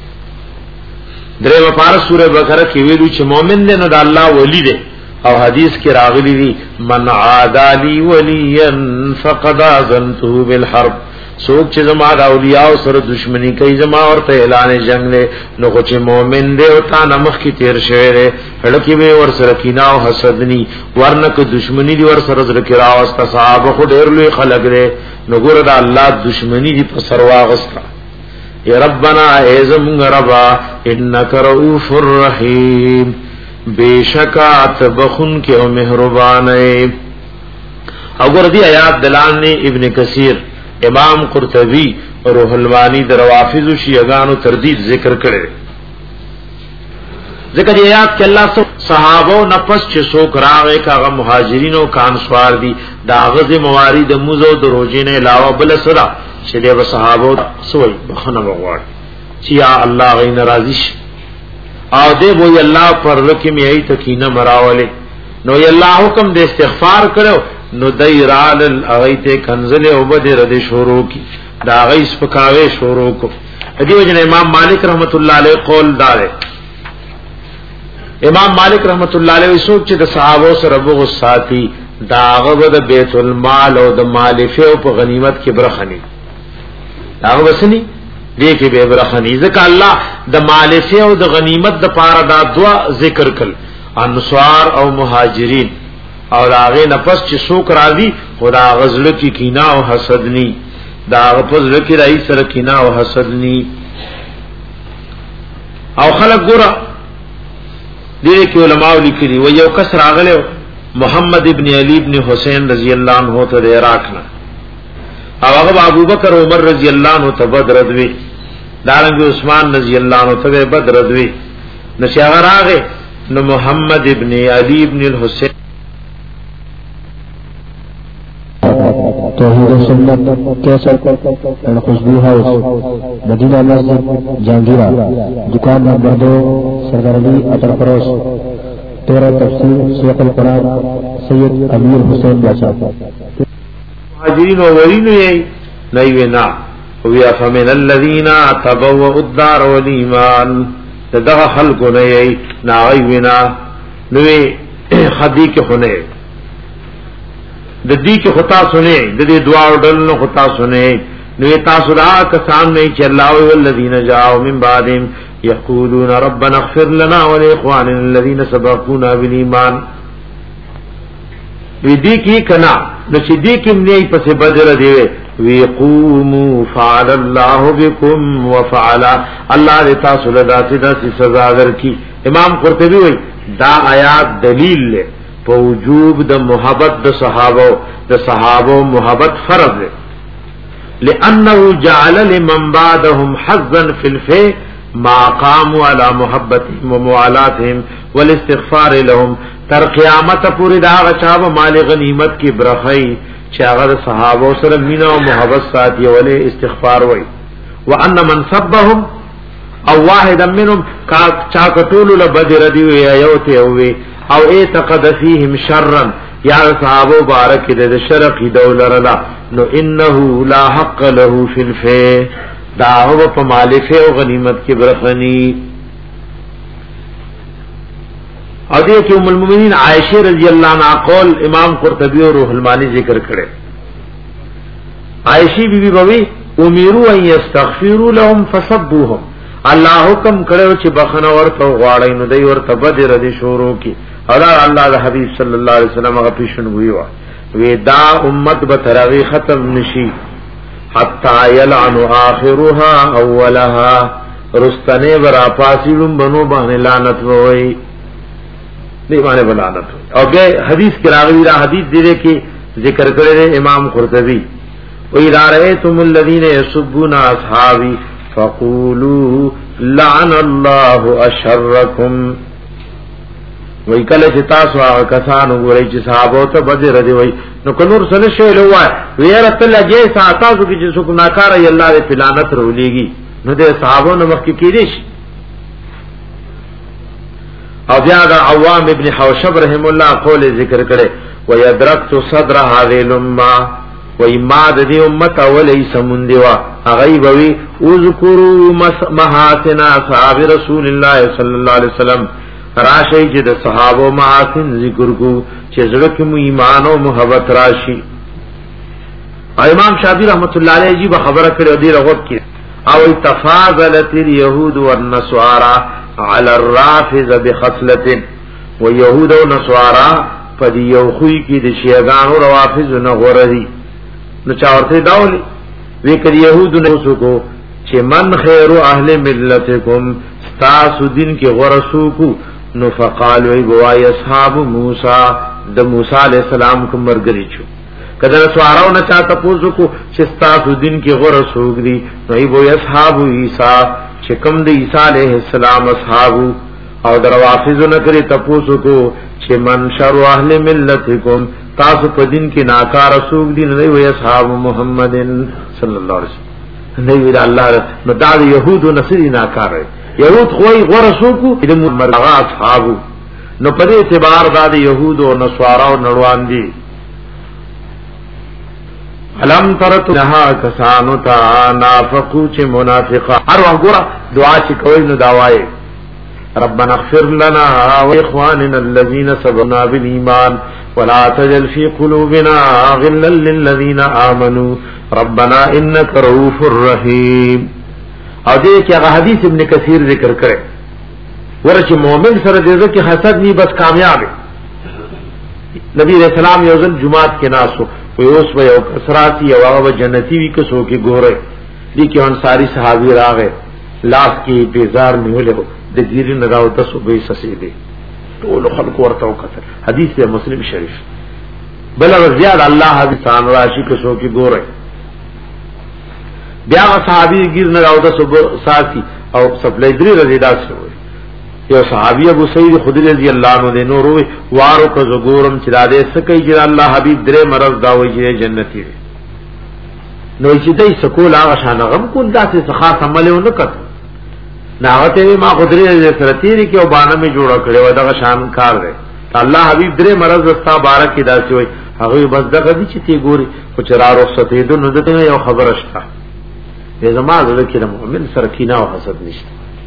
درېمه پارا سوره بقره کې ویلو چې مؤمن دی نو دا الله ولی دی او حدیث کی راغلی دی من عادالی ولیا فقد آذنته بالحرب سوک چې زما د اولیاء سره دشمنی کوي زما ورته اعلان جنگ له نو چې مؤمن دی او تا نمخ کی تیر شوی دی هلکی به ور سره کینا او حسدنی ورنه کو دشمنی دی ور سره ذکر راوست صحابه خو ډیر لوی خلق دی نو ګور دا الله دشمنی دی په سرواغستا یا ربنا اعزم ربا انک رؤوف الرحیم بیشکات بخن کے او مہربان ہے اگر دی آیات دلان ابن کثیر امام قرطبی اور روح المانی در روافض و شیعگان و تردید ذکر کرے ذکر دی آیات کہ اللہ صحابہ و نفس چھ سوک راغے کاغا مہاجرین و کانسوار دی داغذ مواری د موزو د روجین علاوہ بل صدا چھ دے با صحابہ سوئی بخنا مغوار چھ یا اللہ غی نرازش او دے وہی اللہ پر رکم یہی تکینہ مراولے نو اللہ حکم دے استغفار کرو نو دی رال اغیت کنزل او بد رد شورو کی دا غیس پکاوے شورو کو ادی وجہ امام مالک رحمت اللہ علیہ قول دارے امام مالک رحمت اللہ علیہ سوچ چې د صحابه سره بغصاتی دا غبد بیت المال او د مالفه او په غنیمت کې برخنی دا وسنی دې کې به برخنی ځکه الله د مالفه او د غنیمت د پاره دا دعا ذکر کړ انصار او مهاجرین او هغه نفس چې څوک راضي خدا غزل کی کینا او حسد نی دا غفظ کی رئیس سره کینا او حسد نی او خلق ګره دې کې علماء لیکلي و یو کس راغله محمد ابن علی ابن حسین رضی الله عنه ته عراق نه او هغه ابو بکر عمر رضی الله عنه ته بدر دوی دارنګ عثمان رضی الله عنه ته بدر دوی نشاغ راغه نو محمد ابن علی ابن الحسین توحید و سنت کیسٹ اینڈ خوشبو ہاؤس مدینہ مسجد جہانگیرہ دکان نمبر دو سردار علی اطر فروش تیرہ تفسیر شیخ القرآن سید امیر حسین باشا مهاجرین و ورین یی نیوینا وی افمن الذین تبوؤوا الدار والایمان دغه خلق نه یی نایوینا نوې خدی کې خونه د دې کې خطا سنې د دې دعا ډول نو خطا سنې نو تاسو را کسان نه چې الله او الذين جاءوا من بعدهم يقولون ربنا اغفر لنا ولاخواننا الذين سبقونا بالایمان وی دې کې کنا نو چې دې کې نه پس بدر دی وی قوموا فعل الله بكم وفعل الله تاسو له داسې داسې سزا ورکړي امام قرطبي وی دا آیات دلیل له په وجوب د محبت د صحابه د صحابه محبت فرض ده لانه جعل لمن بعدهم حظا في الفي ما قاموا على محبتهم وموالاتهم والاستغفار لهم تر قیامت پوری دا غچا مال غنیمت کی برخی چې هغه صحابه سره مینا او محبت ساتي ولې استغفار وای وان من سبهم او واحدا منهم کا چا کټول له بدر دی یو ته وي او اعتقد فيهم شرا یا صحابه بارک دې شرق دولرلا نو انه لا حق له في الفي دا هو په مالفه او غنیمت کې برخنی او دې کې ام المؤمنین عائشہ رضی اللہ عنہا قول امام قرطبی اور روح المانی ذکر کړي عائشہ بی بی بوي امروا ان يستغفروا لهم فسبوهم الله حکم کړو چې بخنه ورته غواړي نو دوی ورته بدر دي شروع کی او الله د حبیب صلی الله علیه وسلم هغه پیشن ویوا ودا امت به تراوی ختم نشي حتا يلعن اخرها اولها رستنه ورا پاسیلم بنو باندې لعنت وای دی باندې لعنت او به حدیث کې راغلی دا حدیث دی کې ذکر کړی امام قرطبی و اذا رأيتم الذين يسبون اصحابي فقولوا لعن الله اشركم وای کله چې تاسو هغه کسان وګورئ چې صحابه ته بدر دی وای نو کلور سره شی لوای ویره تل اجه ساتاسو کې چې څوک ناکار ای الله دې پلانت رولېږي نو دې صحابه نو مخکې کېدې شي او بیا دا عوام ابن حوشب رحم الله قول ذکر کړي ويدركت صدر هذه الامه وما د دې امت اولې سمندوا غیبوي اذكروا محاسن اصحاب رسول الله صلی الله علیه وسلم راشي چې د صحابه محاسن ذکر کو چې زړه کې مو ایمان او محبت راشي امام شافعی رحمت الله علیه جی خبره کړو دی رغب کې او تفاضلت اليهود والنصارى على الرافض بخصلة ويهود ونصارى فديو خوي کې د شیعاګانو روافض نه غوړي نو چا ورته داولي وی کړي يهود نو سکو چې من خير اهل ملتکم تاسو دین کې غرسو کو نو فقال وی بوای اصحاب موسی د موسی علی السلام کوم مرګري چو کله سوارو نه چاته پوزو کو چې تاسو دین کې غرسو دي نو ای بوای اصحاب عیسی چې کوم د عیسی علیہ السلام اصحاب او دروافض نه کړی تاسو کو چې من شر اهل ملتکم تاسو په دین کې ناکار رسول دي نه وي اصحاب محمد صلی الله علیه وسلم نه وی الله نو دا يهود او نصری ناکار يهود خوې غرسو کو د مرغا اصحاب نو په دې اعتبار دا د يهود او نصارا او نړوان دي علم ترت نها کسانو تا نافقو چه منافقا هر وقت گورا دعا چه کوئی نو دعوائی ربنا اغفر لنا و اخواننا الذين سبقونا بالایمان ولا تجعل في قلوبنا غلا للذين آمنوا ربنا انك رؤوف رحيم او دې کې هغه حدیث ابن کثیر ذکر کړي ورچ مؤمن سره دې کې حسد ني بس کامیاب نبی رسول الله یو ځل جمعات کې ناسو ویوس و یو کسراتی یو هغه جنتی وی کسو کې ګوره دي کې انصاری صحابي راغې لاس کې بیزار نیولې د ګیرین راو تاسو به سسې دي ټول خلق ورته وکړه حدیث ہے مسلم شریف بل زیاد الله حدیثان راشي کسو کې ګوره بیا صحابي ګیرین راو تاسو ساتي او سپلای درې رضی الله عنه یو صحابی ابو سعید خدری رضی اللہ عنہ دے نور وی وارو کو زګورم چې دا دې سکه چې الله حبیب درې مرض دا وی چې جنتی وي نو چې دای سکول هغه شان غم کول داسې څخه عمل نه کړ ناوته ما خدری سره تیری کې او باندې می جوړ کړو دا شان کار دی الله حبیب درې مرض وستا بارک کې داسې وي هغه بس دغه دي چې تی ګوري خو چې را رخصتې دو نو دته یو خبر شته دې زما زړه کې مؤمن سره کینه او حسد نشته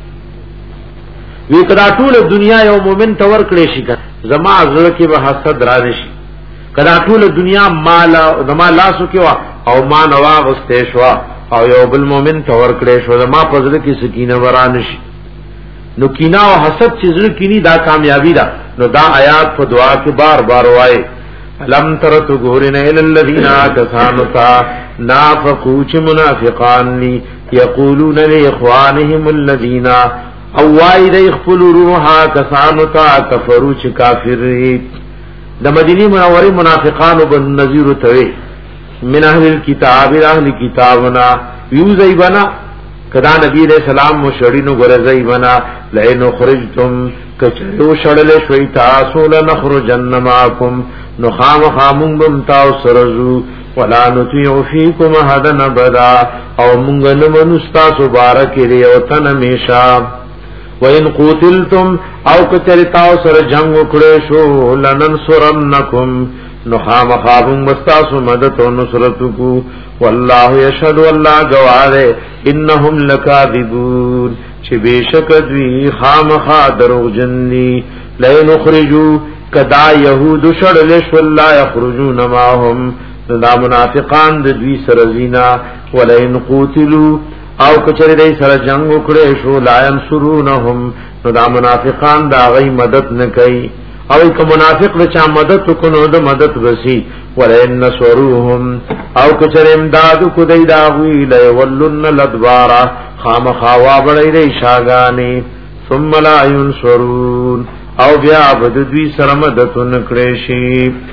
وی کدا ټول دنیا یو مومن تور کړي شي زما زړه کې به حسد را نشي کدا ټول دنیا مال زما لاسو کې وا او ما نوا غستې شو او یو بل مؤمن تور کړې شو زما پزړه کې سکینه وران شي نو کینا او حسد چې زړه کینی دا کامیابی ده نو دا آیات په دعا کې بار بار وایي لم ترت غورنا الى الذين كفروا نافقوا چ منافقان لي يقولون لاخوانهم الذين او وای د خپل روحا کسانو تا کفرو چې کافر د مدینه منوره منافقان وبن نذیر توي من اهل الكتاب اهل کتابنا یوزای بنا کدا نبی علیہ السلام مشرینو غرزای بنا لئن خرجتم کچلو شړل شوي تاسو لنخرجن معكم نخام خامون بمتاو سرزو ولا نطيع فيكم هدن بدا او مونږ نه منستاسو بارک لري او تن میشا وَإِن قُوتِلْتُمْ او کچرتاو سر جنگ وکړې شو لننصرنکم نخام خابون مستاسو مدد و نصرتکو والله یشهد والله گواهه انهم لکاذبون چې بشک دوی خامخا دروغجن دي لئن خرجوا کدا یهود شړل شو لا یخرجون معهم دا منافقان د دوی سره زینا ولئن قوتلوا او کچری دای سره جنگ وکړي شو لا ينصرونهم نو دا منافقان دا غي مدد نه کوي او که منافق له چا مدد وکړو د مدد وسی ولئن نصروهم او کچری امداد کو دای دا وی لا ولن الادبار خامخوا بړی دی شاګانی ثم لا ينصرون او بیا بد دوی سره مدد نکړي شي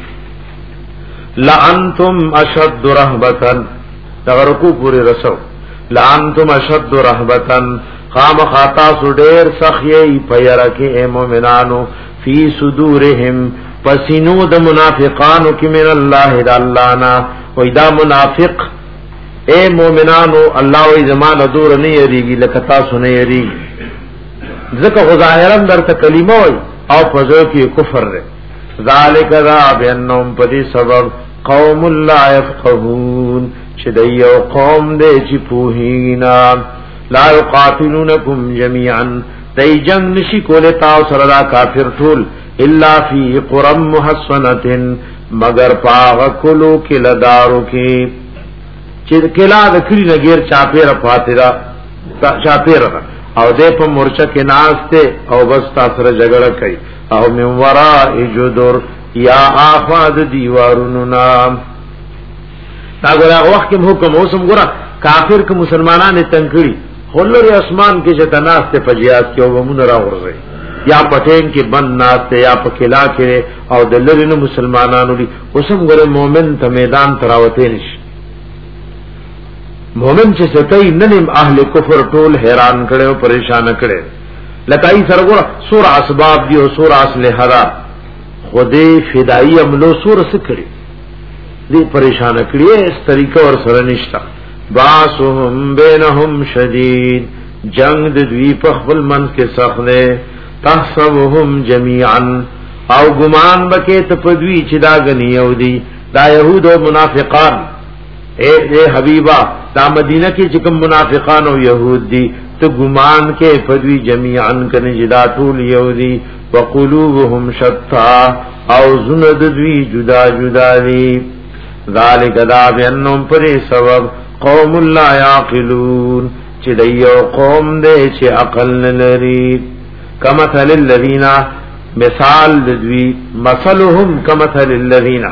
لانتم اشد رهبتن دا رکو پوری رسو لانتم اشد رهبتن خام خاطا سډیر سخی پیرکه مومنانو فی صدورهم پسینو د منافقانو کی من الله د الله نا و اذا منافق اے مومنانو الله و زمان دور نه یریږي لکه تاسو نه یریږي ځکه ظاهرا درته کلمه وای او فزو کی کفر ده ذالک ذا بانهم پدی سبب قوم لا يفقهون چې د یو قوم دې چې پوهینا لا یقاتلونکم جميعا دای جنگ نشي کوله تاسو سره کافر ټول الا فی قرى محصنه مگر پاغ کلو کلدارو کې چې کلا د کلی نګیر چاپیر فاترا چاپیر او دې په مورچه کې ناشته او بس تاسو سره جګړه کوي او من وراء جدر یا آفاد دیوارونو نام تا ګره وخت کې حکم اوسم ګره کافر ک مسلمانانه تنکړي خلری اسمان کې چې تناسته فجیات کې ومن راغورځي یا پټین کې بند ناسته یا په کلا کې او د لرینو مسلمانانو دي اوسم ګره مؤمن ته میدان تراوته نشي مؤمن چې ستای ننم اهل کفر ټول حیران کړي او پریشان کړي لکای سرګور سور اسباب دی او سور اصل حرا خودی فدائی عملو سور سکړي دی پریشان کړي اس طریقه ور سره نشتا باسهم بینهم شدید جنگ د دوی په خپل من کې سخنه تحسبهم جميعا او ګمان بکې ته پدوی چې دا غنیو دی دا يهود او منافقان اے اے حبیبا دا مدینه کې چې کوم منافقان او يهود دي ته ګمان کې پدوی جميعا کنه جدا ټول يهودي وقلوبهم شتى او زند دوی جدا جدا دي ذالک دا بینهم پر سبب قوم لا یعقلون چې دیو قوم دې چې عقل لري کمثل الذین مثال دوی مثلهم کمثل الذین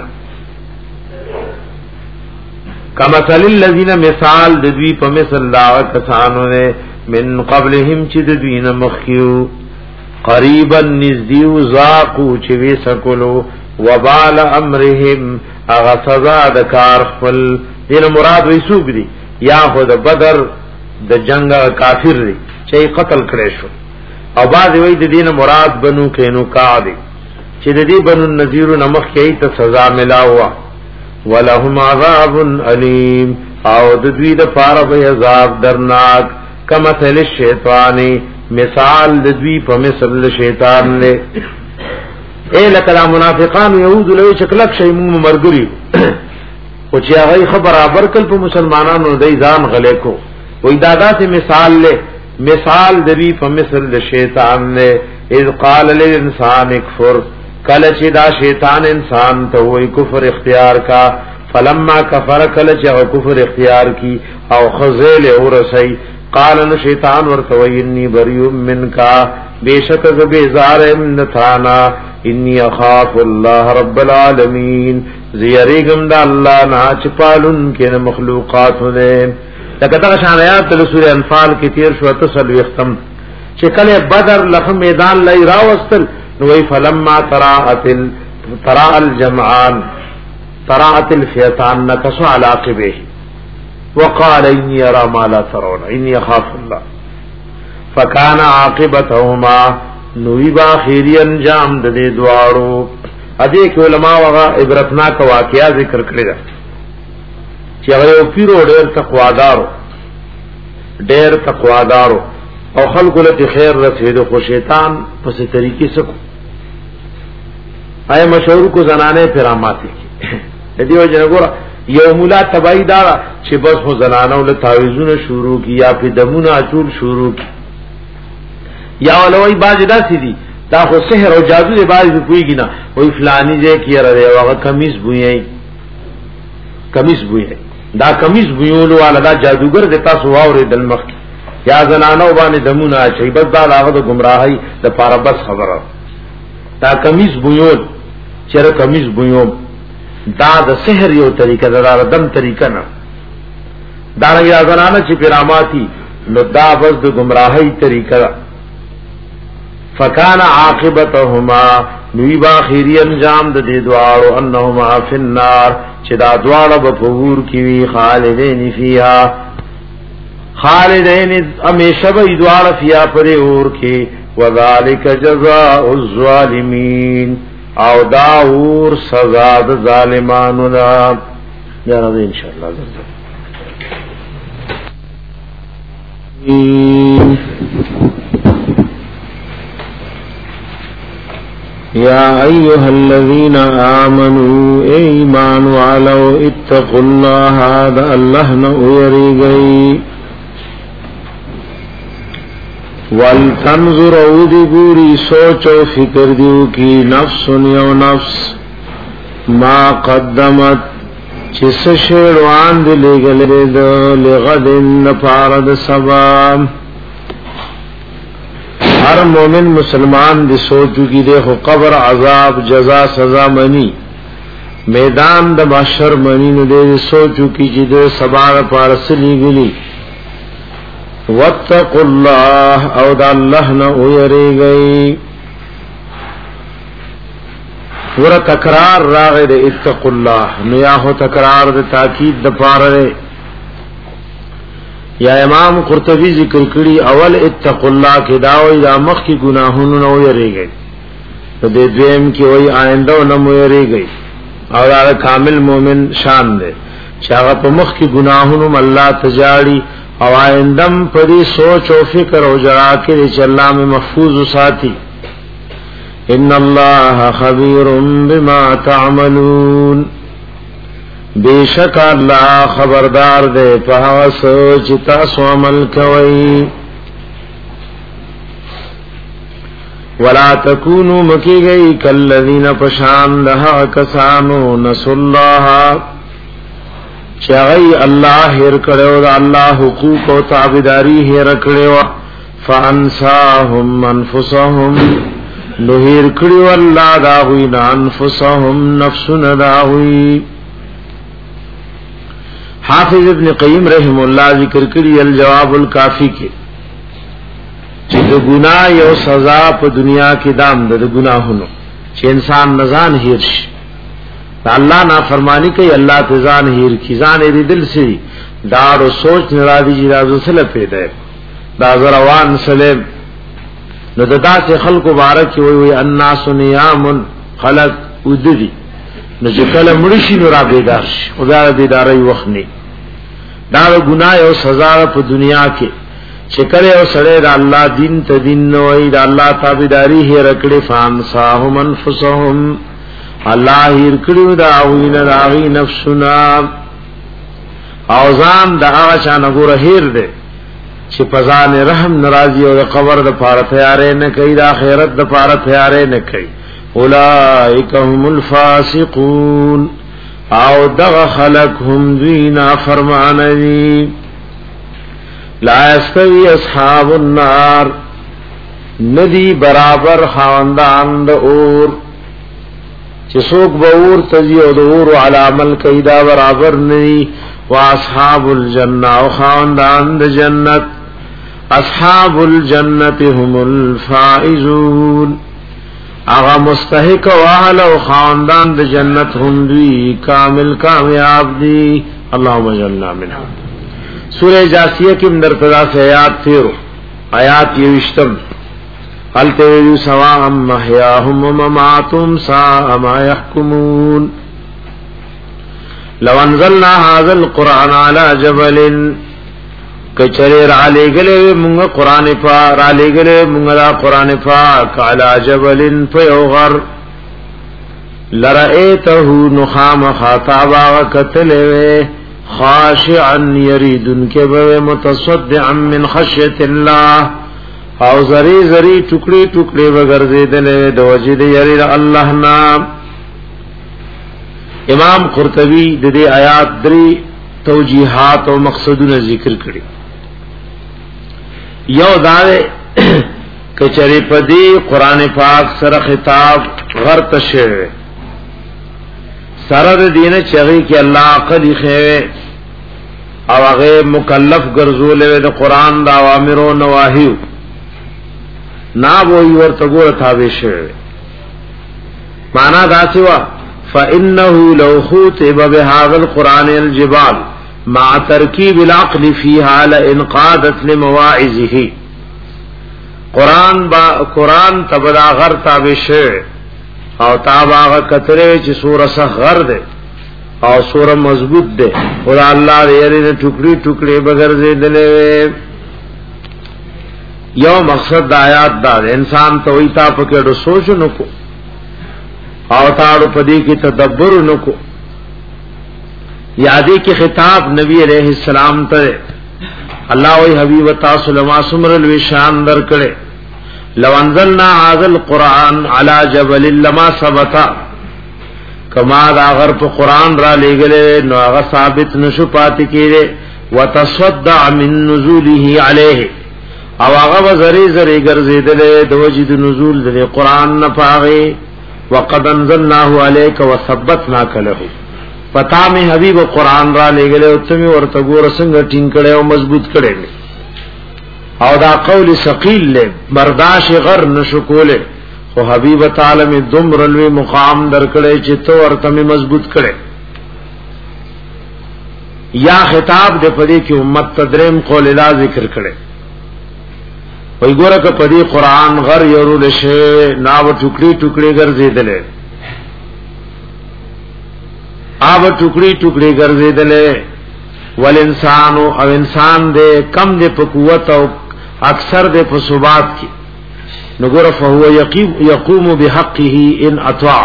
کمثل الذین مثال دوی په مثل دا کسانو نه من قبلهم چې دوی نه مخیو قریبا نزدیو ذاقو چې وی سکلو وبال امرهم اغا سزا د کار خپل دین مراد وی سوق دی یا خود بدر د جنگ کافر دی چې قتل کړي شو او بعد وی د دین مراد بنو کینو کا دی چې د دې بنو النذیر نمخ کې ته سزا ملا هوا ولهم عذاب الیم او د دوی د پاره به عذاب درناک کما مثل الشیطان مثال د دوی په مثل شیطان له اے لکه منافقان یهود له شکلک شی مو مرګری او چې هغه خبر برابر کل په مسلمانانو دای ځان غلې کو وې دادا سے مثال له مثال د دوی په مثل د شیطان له اذ قال للانسان اکفر کله چې دا شیطان انسان ته وای کفر اختیار کا فلما کفر کله چې کفر اختیار کی او خذل اورسی قال ان شیطان ورته وای انی بریء منکا بیشک ز بیزار من ثانا انی اخاف الله رب العالمین زیریګم د الله نه چپالون کې مخلوقات نه لکه دا شان آیات د سورۃ انفال کې تیر شو تسل وختم چې کله بدر لخ میدان لای راوستل نو وی فلما تراءت تراء الجمعان تراءت الفئتان نكسوا على عقبه وقال اني ارى ما لا ترون اني اخاف الله فكان عاقبتهما نوی با خیری انجام د دې دواړو اده کې علماء وغا عبرتناک واقعیا ذکر کړی دا چې هغه پیرو ډېر تقوادارو ډېر تقوادارو او خلق له خیر رسیدو خو شیطان په څه طریقې سکو آیا مشهور کو زنانه پراماتی کی دیو جنګور یو مولا تبای دارا چې بس خو زنانو له تعویذونه شروع کی یا په دمونه اچول شروع کی یا ولوی باج داسې دي دا خو سحر او جادو دی باز پویږي نه وای فلانی دې کیره دی هغه کمیس بوئی کمیس بوئی دا کمیس بویولو والا دا جادوګر د تاسو واورې دل مخ یا زنانو باندې دمونه اچي بس دا هغه د گمراهی د پاره بس خبره دا کمیس بویول چیرې کمیس بویوم دا د سحر یو طریقه دا دم طریقه نه دا یا زنانه چې پیراماتی نو دا بس د گمراهی طریقه فکان عاقبتهما نوی با خیری انجام د دې دوارو انهما فی النار چې دا دوار په پور کې وی خالدین فیها خالدین امیشه به دوار فیا پر اور کې وذالک جزاء الظالمین او دا اور سزا د ظالمانو دا یا رب ان شاء الله یا ایها الذین آمنوا ایمان والو اتقوا الله هذا الله نو یریږي والتنظر او دی ګوري سوچ او فکر دیو کی نفس یو نفس ما قدمت چې څه روان دی لګلې د لغدن فارد سبا ہر مومن مسلمان دی سوچو کی دے خو قبر عذاب جزا سزا منی میدان د محشر منی نو دے سوچو کی چې دے سبا پارسلی گلی واتقوا الله او د الله نه ويریږي ور تکرار راغې د اتقوا الله نو یا هو تکرار د تاکید د پاره یا امام قرطبی ذکر کړي اول اتقوا الله کې دا وایي د مخ کی گناهونو نه ويریږي د دې دویم کې وایي آینده نه ويریږي او دا کامل مؤمن شان دی چې هغه په مخ کی گناهونو الله تجاړي او آئندم پدی سوچ و فکر و جرا کے چې اللہ میں محفوظ ساتھی ان اللہ خبیر بما تعملون بے شک اللہ خبردار دے پہا سوچ تاسو عمل کوئی ولا تکونو مکی گئی کالذین پشان دہا کسانو نسو اللہ چاہی اللہ ہر کڑیو دا اللہ حقوق و تابداری ہر کڑیو فانساہم انفسہم نہیر کڑیو اللہ داوی نا انفسہم نفسن داوی حافظ ابن قیم رحم اللہ ذکر کری الجواب الکافی کے چی دو گناہ یو سزا پا دنیا کی دام دا دو گناہنو چی انسان نزان ہرش اللہ نا فرمانی کئی اللہ تزان ہیر کی زان ایدی دل سے دار و سوچ نرادی جی رازو سلپ پیدا ہے دا زروان سلیم نو دا سے خلق و بارک ہوئی ہوئی الناس نیامن خلق اددی نو جکل مرشی نرا بیدارش او دا بیداری وخنی دا گناہ او سزا پا دنیا کے چکر او سڑے دا اللہ دین تا دین نوئی دا اللہ تابداری ہی رکڑی فانساہم انفسہم اللہ ہیر کریو دا اوین دا آغی نفسنا اوزان دا آغا چانگو رہیر دے چی پزان رحم نرازی او دا قبر دا پارا تیارے نکئی دا خیرت دا پارا تیارے نکئی اولئک هم الفاسقون او دغ خلق هم دوینا فرمانوی لا يستوي اصحاب النار ندی برابر خاندان دا اور چه سوک با اور تزی او دا اور علی عمل کئیدا برابر ندی و اصحاب الجنہ و خاندان دا جنت اصحاب الجنت هم الفائزون اغا مستحق و اہل و خاندان دا جنت هم دوی کامل کامیاب دی اللہم اجعلنا منہا سورہ جاسیہ کی مدرتدہ سے آیات تیرو آیات یوشتم حل تیرو سواہم محیاہم و مماتم ساء ما یحکمون لو انزلنا هذا القرآن على جبل کچری را لے گلے منگا قرآن پاک را لے گلے منگا دا قرآن پاک علی جبل پیوغر لرائیتہو نخام خاطابا وکتلوے خاشعا یریدن کے بوے متصدعا من خشیت اللہ او زری زری ٹکڑی ٹکڑی بگرزی دلے دوجد یرید اللہ نام امام قرطبی دے آیات دری توجیحات و مقصدون ذکر کری یو دارے کچری پدی قرآن پاک سر خطاب غرط شعر سرد دین چغی کی اللہ عقلی خیوے او اغیر مکلف گرزولے دا قرآن دا اوامر و نواہیو نابوئی ورطگور تابع شعر معنی دا سوا فَإِنَّهُ لَوْ خُوتِبَ بِهَذَا الْقُرْآنِ الْجِبَالِ مع ترکیب العقل فیها لانقادت لمواعظه قرآن با قرآن تبدا غر تابع شعر او تابع کترے چی سورہ سخ غر دے او سورہ مضبوط دے خدا اللہ دے یعنی نے ٹکڑی ٹکڑی بگر زیدلے یو مقصد دا آیات دا دے انسان توی تا پکیڑو سوچو نکو او تاڑو پدی کی تدبر نکو یادی کی خطاب نبی علیہ السلام ترے اللہ وی حبیب تاسو لما سمر الوشان در کرے لو انزلنا هذا القرآن على جبل لما ثبتا کما دا غر پا قرآن را لے گلے نو اغا ثابت نشو پاتی کیرے وتصدع من نزوله علیہ او اغا وزری زری گرزی دلے دوجد نزول دلے قرآن نپاغے وقد انزلناه علیک وثبتناک لہو پتا میں حبیب قرآن را لے گلے اتمی ورطگور سنگ ٹین کڑے و مضبوط کڑے لے او دا قول ثقیل لے برداشت غر نشکولے خو حبیب تعالی میں دم رلوی مقام در کڑے چتو ورطمی مضبوط کڑے یا خطاب دے پدی کی امت تدریم قول لا ذکر کڑے وی گورا که پدی قرآن غر یرو لشے ناو ٹکڑی ٹکڑی گر زیدلے آب ٹکڑی ٹکڑی گر زیدلے والانسانو او انسان دے کم دے پا قوت او اکثر دے پا صبات کی نگورا فہو یقوم بحقه ان اطاع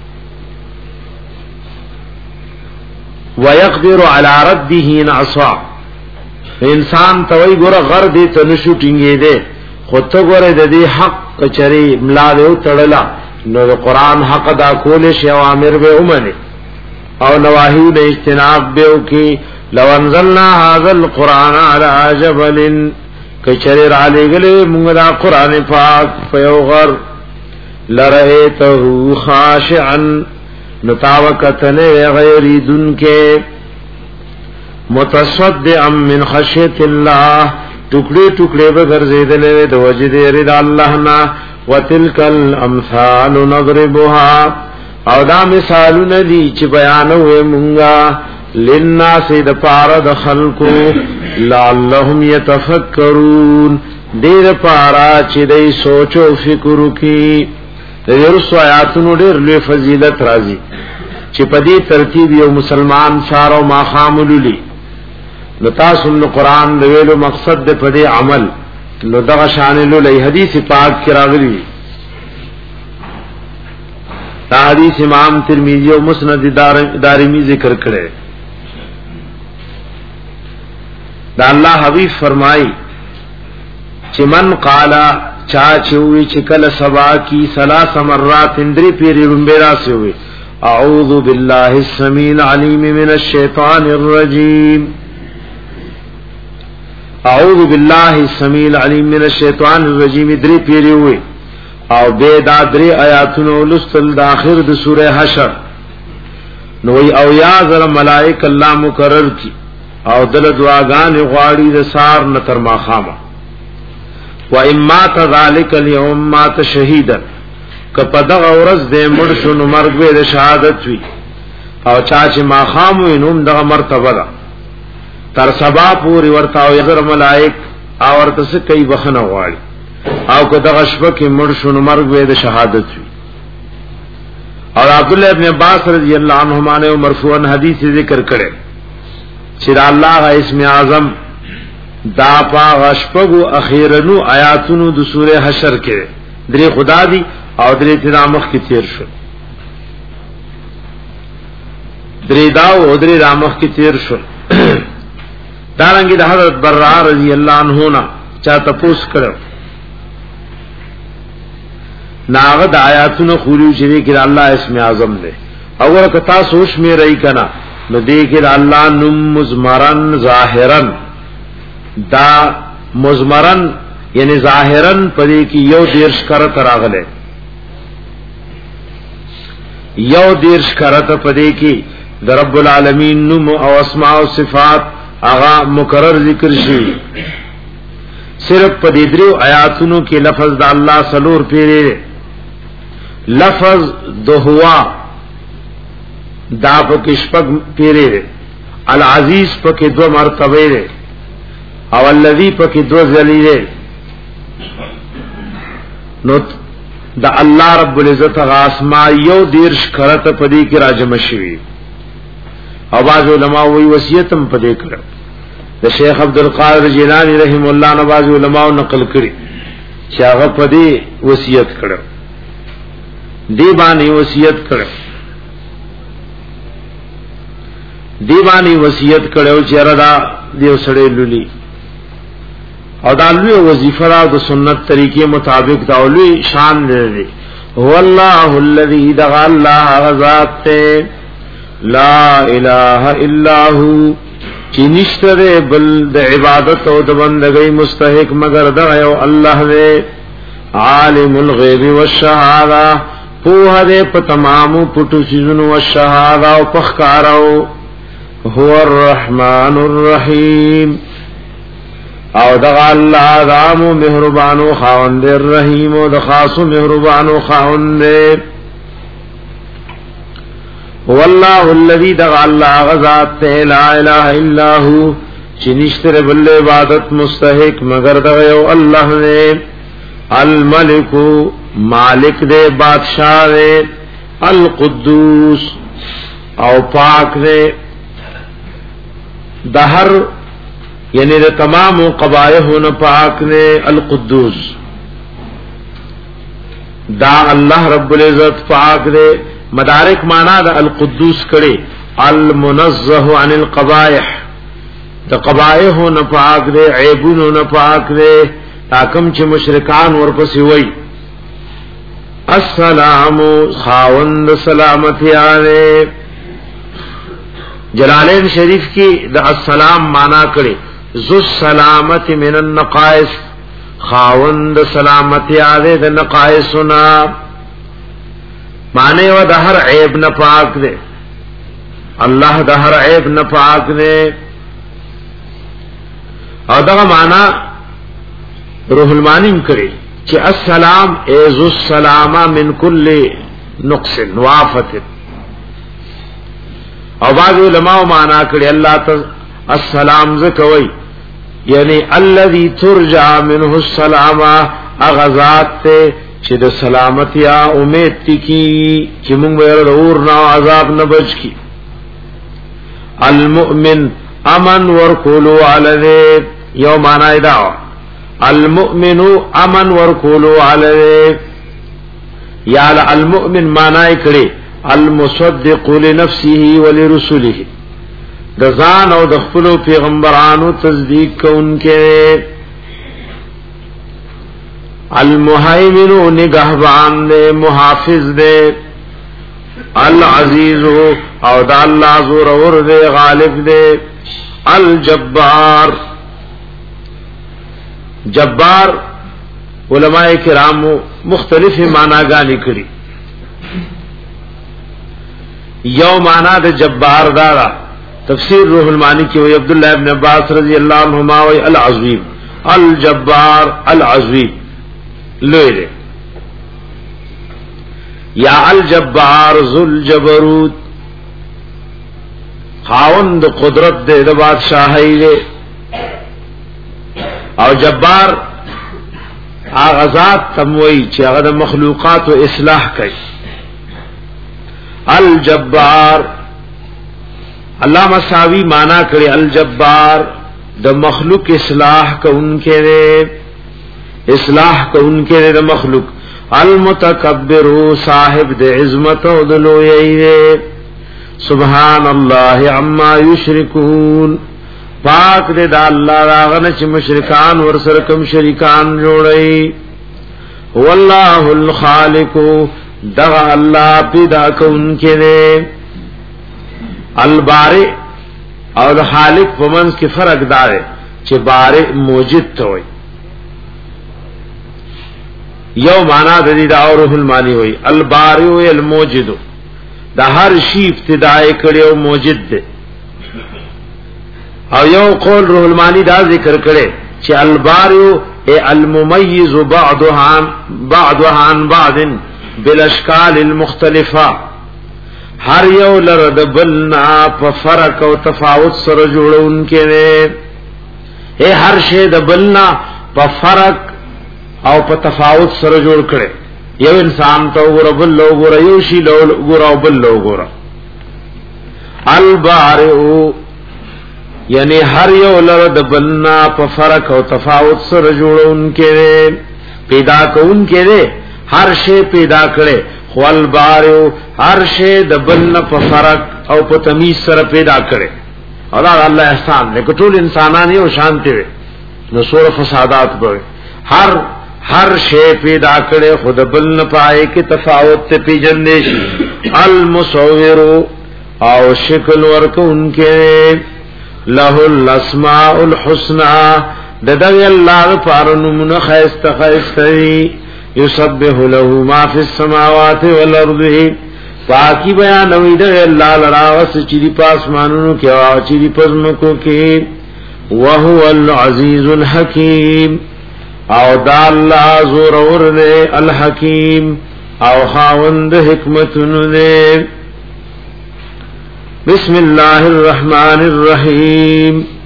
ویقدر علی رده ان عصا انسان توی گورا غر دے تنشو ٹنگے دے خود تو گورے دے دی حق کچری ملا دے تڑلا نو قرآن حق دا کولش اوامر بے امنے او نواہیو دے اجتناب بے کی لو انزلنا هذا القرآن على جبل کچری را لے گلے منگ دا قرآن پاک فیوغر لرئیتہو خاشعا نتاوکتنے غیری دن کے متصدعا من خشیت اللہ ٹکڑے ٹکڑے بگر زیدلے دو وجد رد اللہ نا وتلک الامثال نضربها او دا مثالو ندی چی بیانوے منگا للناس دا پارا دا خلقو لعلهم یتفکرون دیر پارا چی دی سوچو فکرو کی دیر سو آیاتنو دیر لوی فضیلت رازی چی پدی ترتیب یو مسلمان سارو ما خاملو لی نو تاسو نو قرآن دویلو مقصد دے پدی عمل نو دغا شانلو لی حدیث پاک کی راغلی دا حدیث امام ترمذی و مسند دارمی ذکر کرے دا اللہ حبیب فرمائی چی من قالا چا چوي چې کله سبا کی ثلاث مرات اندري پیری رمبرا سے ہوئی اعوذ بالله السميع العليم من الشيطان الرجيم اعوذ بالله السميع العليم من الشيطان الرجيم دري پیری ہوئی او بے دا دري آیاتونو لستل د اخر د سوره حشر نو او یا زر ملائک الله مقرر کی او دل دعاګان غواړي د سار نتر ما خامه و اما ذلك اليوم مات شهيدا کپدغه ورځ دې مړ شو نو مرګ به شهادت وي او چا چې ما خامو نوم دغه مرتبه ده تر سبا پوری ورته او یذر ملائک او ورته څه کوي بخنه غواړي او که دغه شپه کې مړ شو نو مرګ به شهادت وي اور عبد الله ابن عباس رضی الله عنهما نے مرفوعا حدیث ذکر کړي چې الله اسم اعظم دا پا غشپگو اخیرنو آیاتونو دو سورہ حشر کے دری خدا دی او دری ترامخ کی تیر شو دری داو او دری رامخ کی تیر شو دارنگی دا حضرت برعا رضی اللہ عنہونا چا تپوس کرو ناغد آیاتونو خولیو چرے کہ اللہ اسم اعظم دے اگر کتا سوش میں رئی کنا نو دیکھر اللہ نم مزمرن ظاہرن دا مزمرن یعنی ظاہرن پدې کې یو دیرش کرت راغله یو دیرش کرت پدې کې د رب العالمین نوم او اسماء او صفات هغه مکرر ذکر شي صرف پدې درو آیاتونو کې لفظ د الله سلور پیری لفظ د هوا دا پکې شپږ پیری العزیز پکې دو مرتبه لري او الذی پکې دو ذلیله نو دا الله رب العزت غاسما یو دیرش کرت پدې کې راجم شوی او باز علماء وی وصیتم پدې کړ د شیخ عبد القادر جیلانی رحم الله نه باز علماء نقل کړي چې هغه پدې وصیت کړ دی باندې وصیت کړ دی باندې وصیت کړو چې ردا دیو سړې لولي او دا لوی وظیفه را د سنت طریقې مطابق دا لوی شان دی هو الله الذی دغ الله غذات لا اله الا هو چې نشته بل د عبادت او د بندګۍ مستحق مگر دا یو الله دی عالم الغیب والشهاده په هغه په تمامو پټو سيزونو او شهاده او پخکارو هو الرحمن الرحیم او دغه الله رامو مهربانو خاوند الرحیم او د خاصو مهربانو خاوند والله الذي دغه الله غذات لا اله الا هو چې نشته بل عبادت مستحق مگر دغه یو الله دی الملک مالک دی بادشاہ دی القدوس او پاک دی دهر یعنی د تمام قبایحونه پاک نے القدوس دا الله رب العزت پاک دے مدارک معنا دا القدوس کړي المنزه عن القبائح د قبایحونه پاک دے عیبونه پاک دے تاکم چې مشرکان ورپسې وای السلام خاوند سلامتی آنے جلالین شریف کی دا السلام معنا کړي ذو السلامت من النقائص خاوند سلامتی آده ده نقائصنا معنی و ده هر عیب نپاک ده اللہ ده هر عیب نپاک ده او ده معنی روح المانیم کری چه السلام ایز السلام من کل نقص وافت او بعض علماء معنی کری اللہ تا السلام زکوی یعنی الذي ترجع منه السلامه اغذات ته چې د سلامتیا امید کی چې موږ ور اور نه عذاب نه بچ کی المؤمن امن ورکولو علی یو معنی دا المؤمن امن ورکولو علی یا المؤمن معنی کړي المصدق لنفسه ولرسله د ځان او د خپل پیغمبرانو تصدیق کوونکې المهیمن نگہبان دے محافظ دے العزیز او دا اللہ زور اور دے غالب دے الجبار جبار علماء کرام مختلف معنی گانی کری یو معنی دے جبار دارا تفسیر روح المانی کی وی عبداللہ ابن عباس رضی اللہ عنہما وی العظیم الجبار العظیم لوئے دے یا الجبار ذو الجبروت خاوند قدرت دے دا بادشاہی دے او جبار آغازات تموئی چی اغد مخلوقات و اصلاح کئی الجبار اللہ مساوی مانا کرے الجبار دا مخلوق اصلاح کا ان کے دے اصلاح کا ان کے دے دا مخلوق المتکبر صاحب دے عظمت و دلوئی دے سبحان اللہ عما یشرکون پاک دے دا اللہ راغن چی مشرکان ورسرکم شرکان جوڑئی واللہ الخالق دغا اللہ پیدا کون کے دے البارئ اور خالق پمنس کی فرق دارے چی بارئ موجد توئی یو مانا دی دا اور روح المانی ہوئی البارئ الموجد دا ہر شی ابتدائی کڑے و موجد دے او یو قول روح المانی دا ذکر کرے چی البارئ اے الممیز بعضها بعضها بعض بالاشکال المختلفہ ہر یو لرد بلنا پا فرق و تفاوت سر جوڑ ان کے دے اے ہر شے د بلنا پا فرق او پا تفاوت سر جوڑ کرے یو انسان تو گورا بل لو گورا یو شی لو گورا بل لو گورا البارئ یعنی ہر یو لرد بلنا پا فرق و تفاوت سر جوڑ ان کے دے پیدا کو ان کے دے ہر شے پیدا کرے خوال بارو ہر شے دبلن پا فرق او پا تمیز سر پیدا کرے اور اللہ احسان لیکن طول انسانانی او شانتے وے نصور فسادات پڑے ہر ہر شے پیدا کرے خود بلن پائے کی تفاوت تے پی جندیشی المصورو او شکل ورک ان کے لہ الاسماء الحسنہ ددغی اللہ پارنمون خیست خیستی یسبح له ما فی السماوات والارض پاکی بیانوی دے اللہ لراغس چیدی پاسمانونو کیا چیدی پزمکو کی وہو العزیز الحکیم او دا اللہ زور ورد الحکیم او خاوند حکمتن دے بسم اللہ الرحمن الرحیم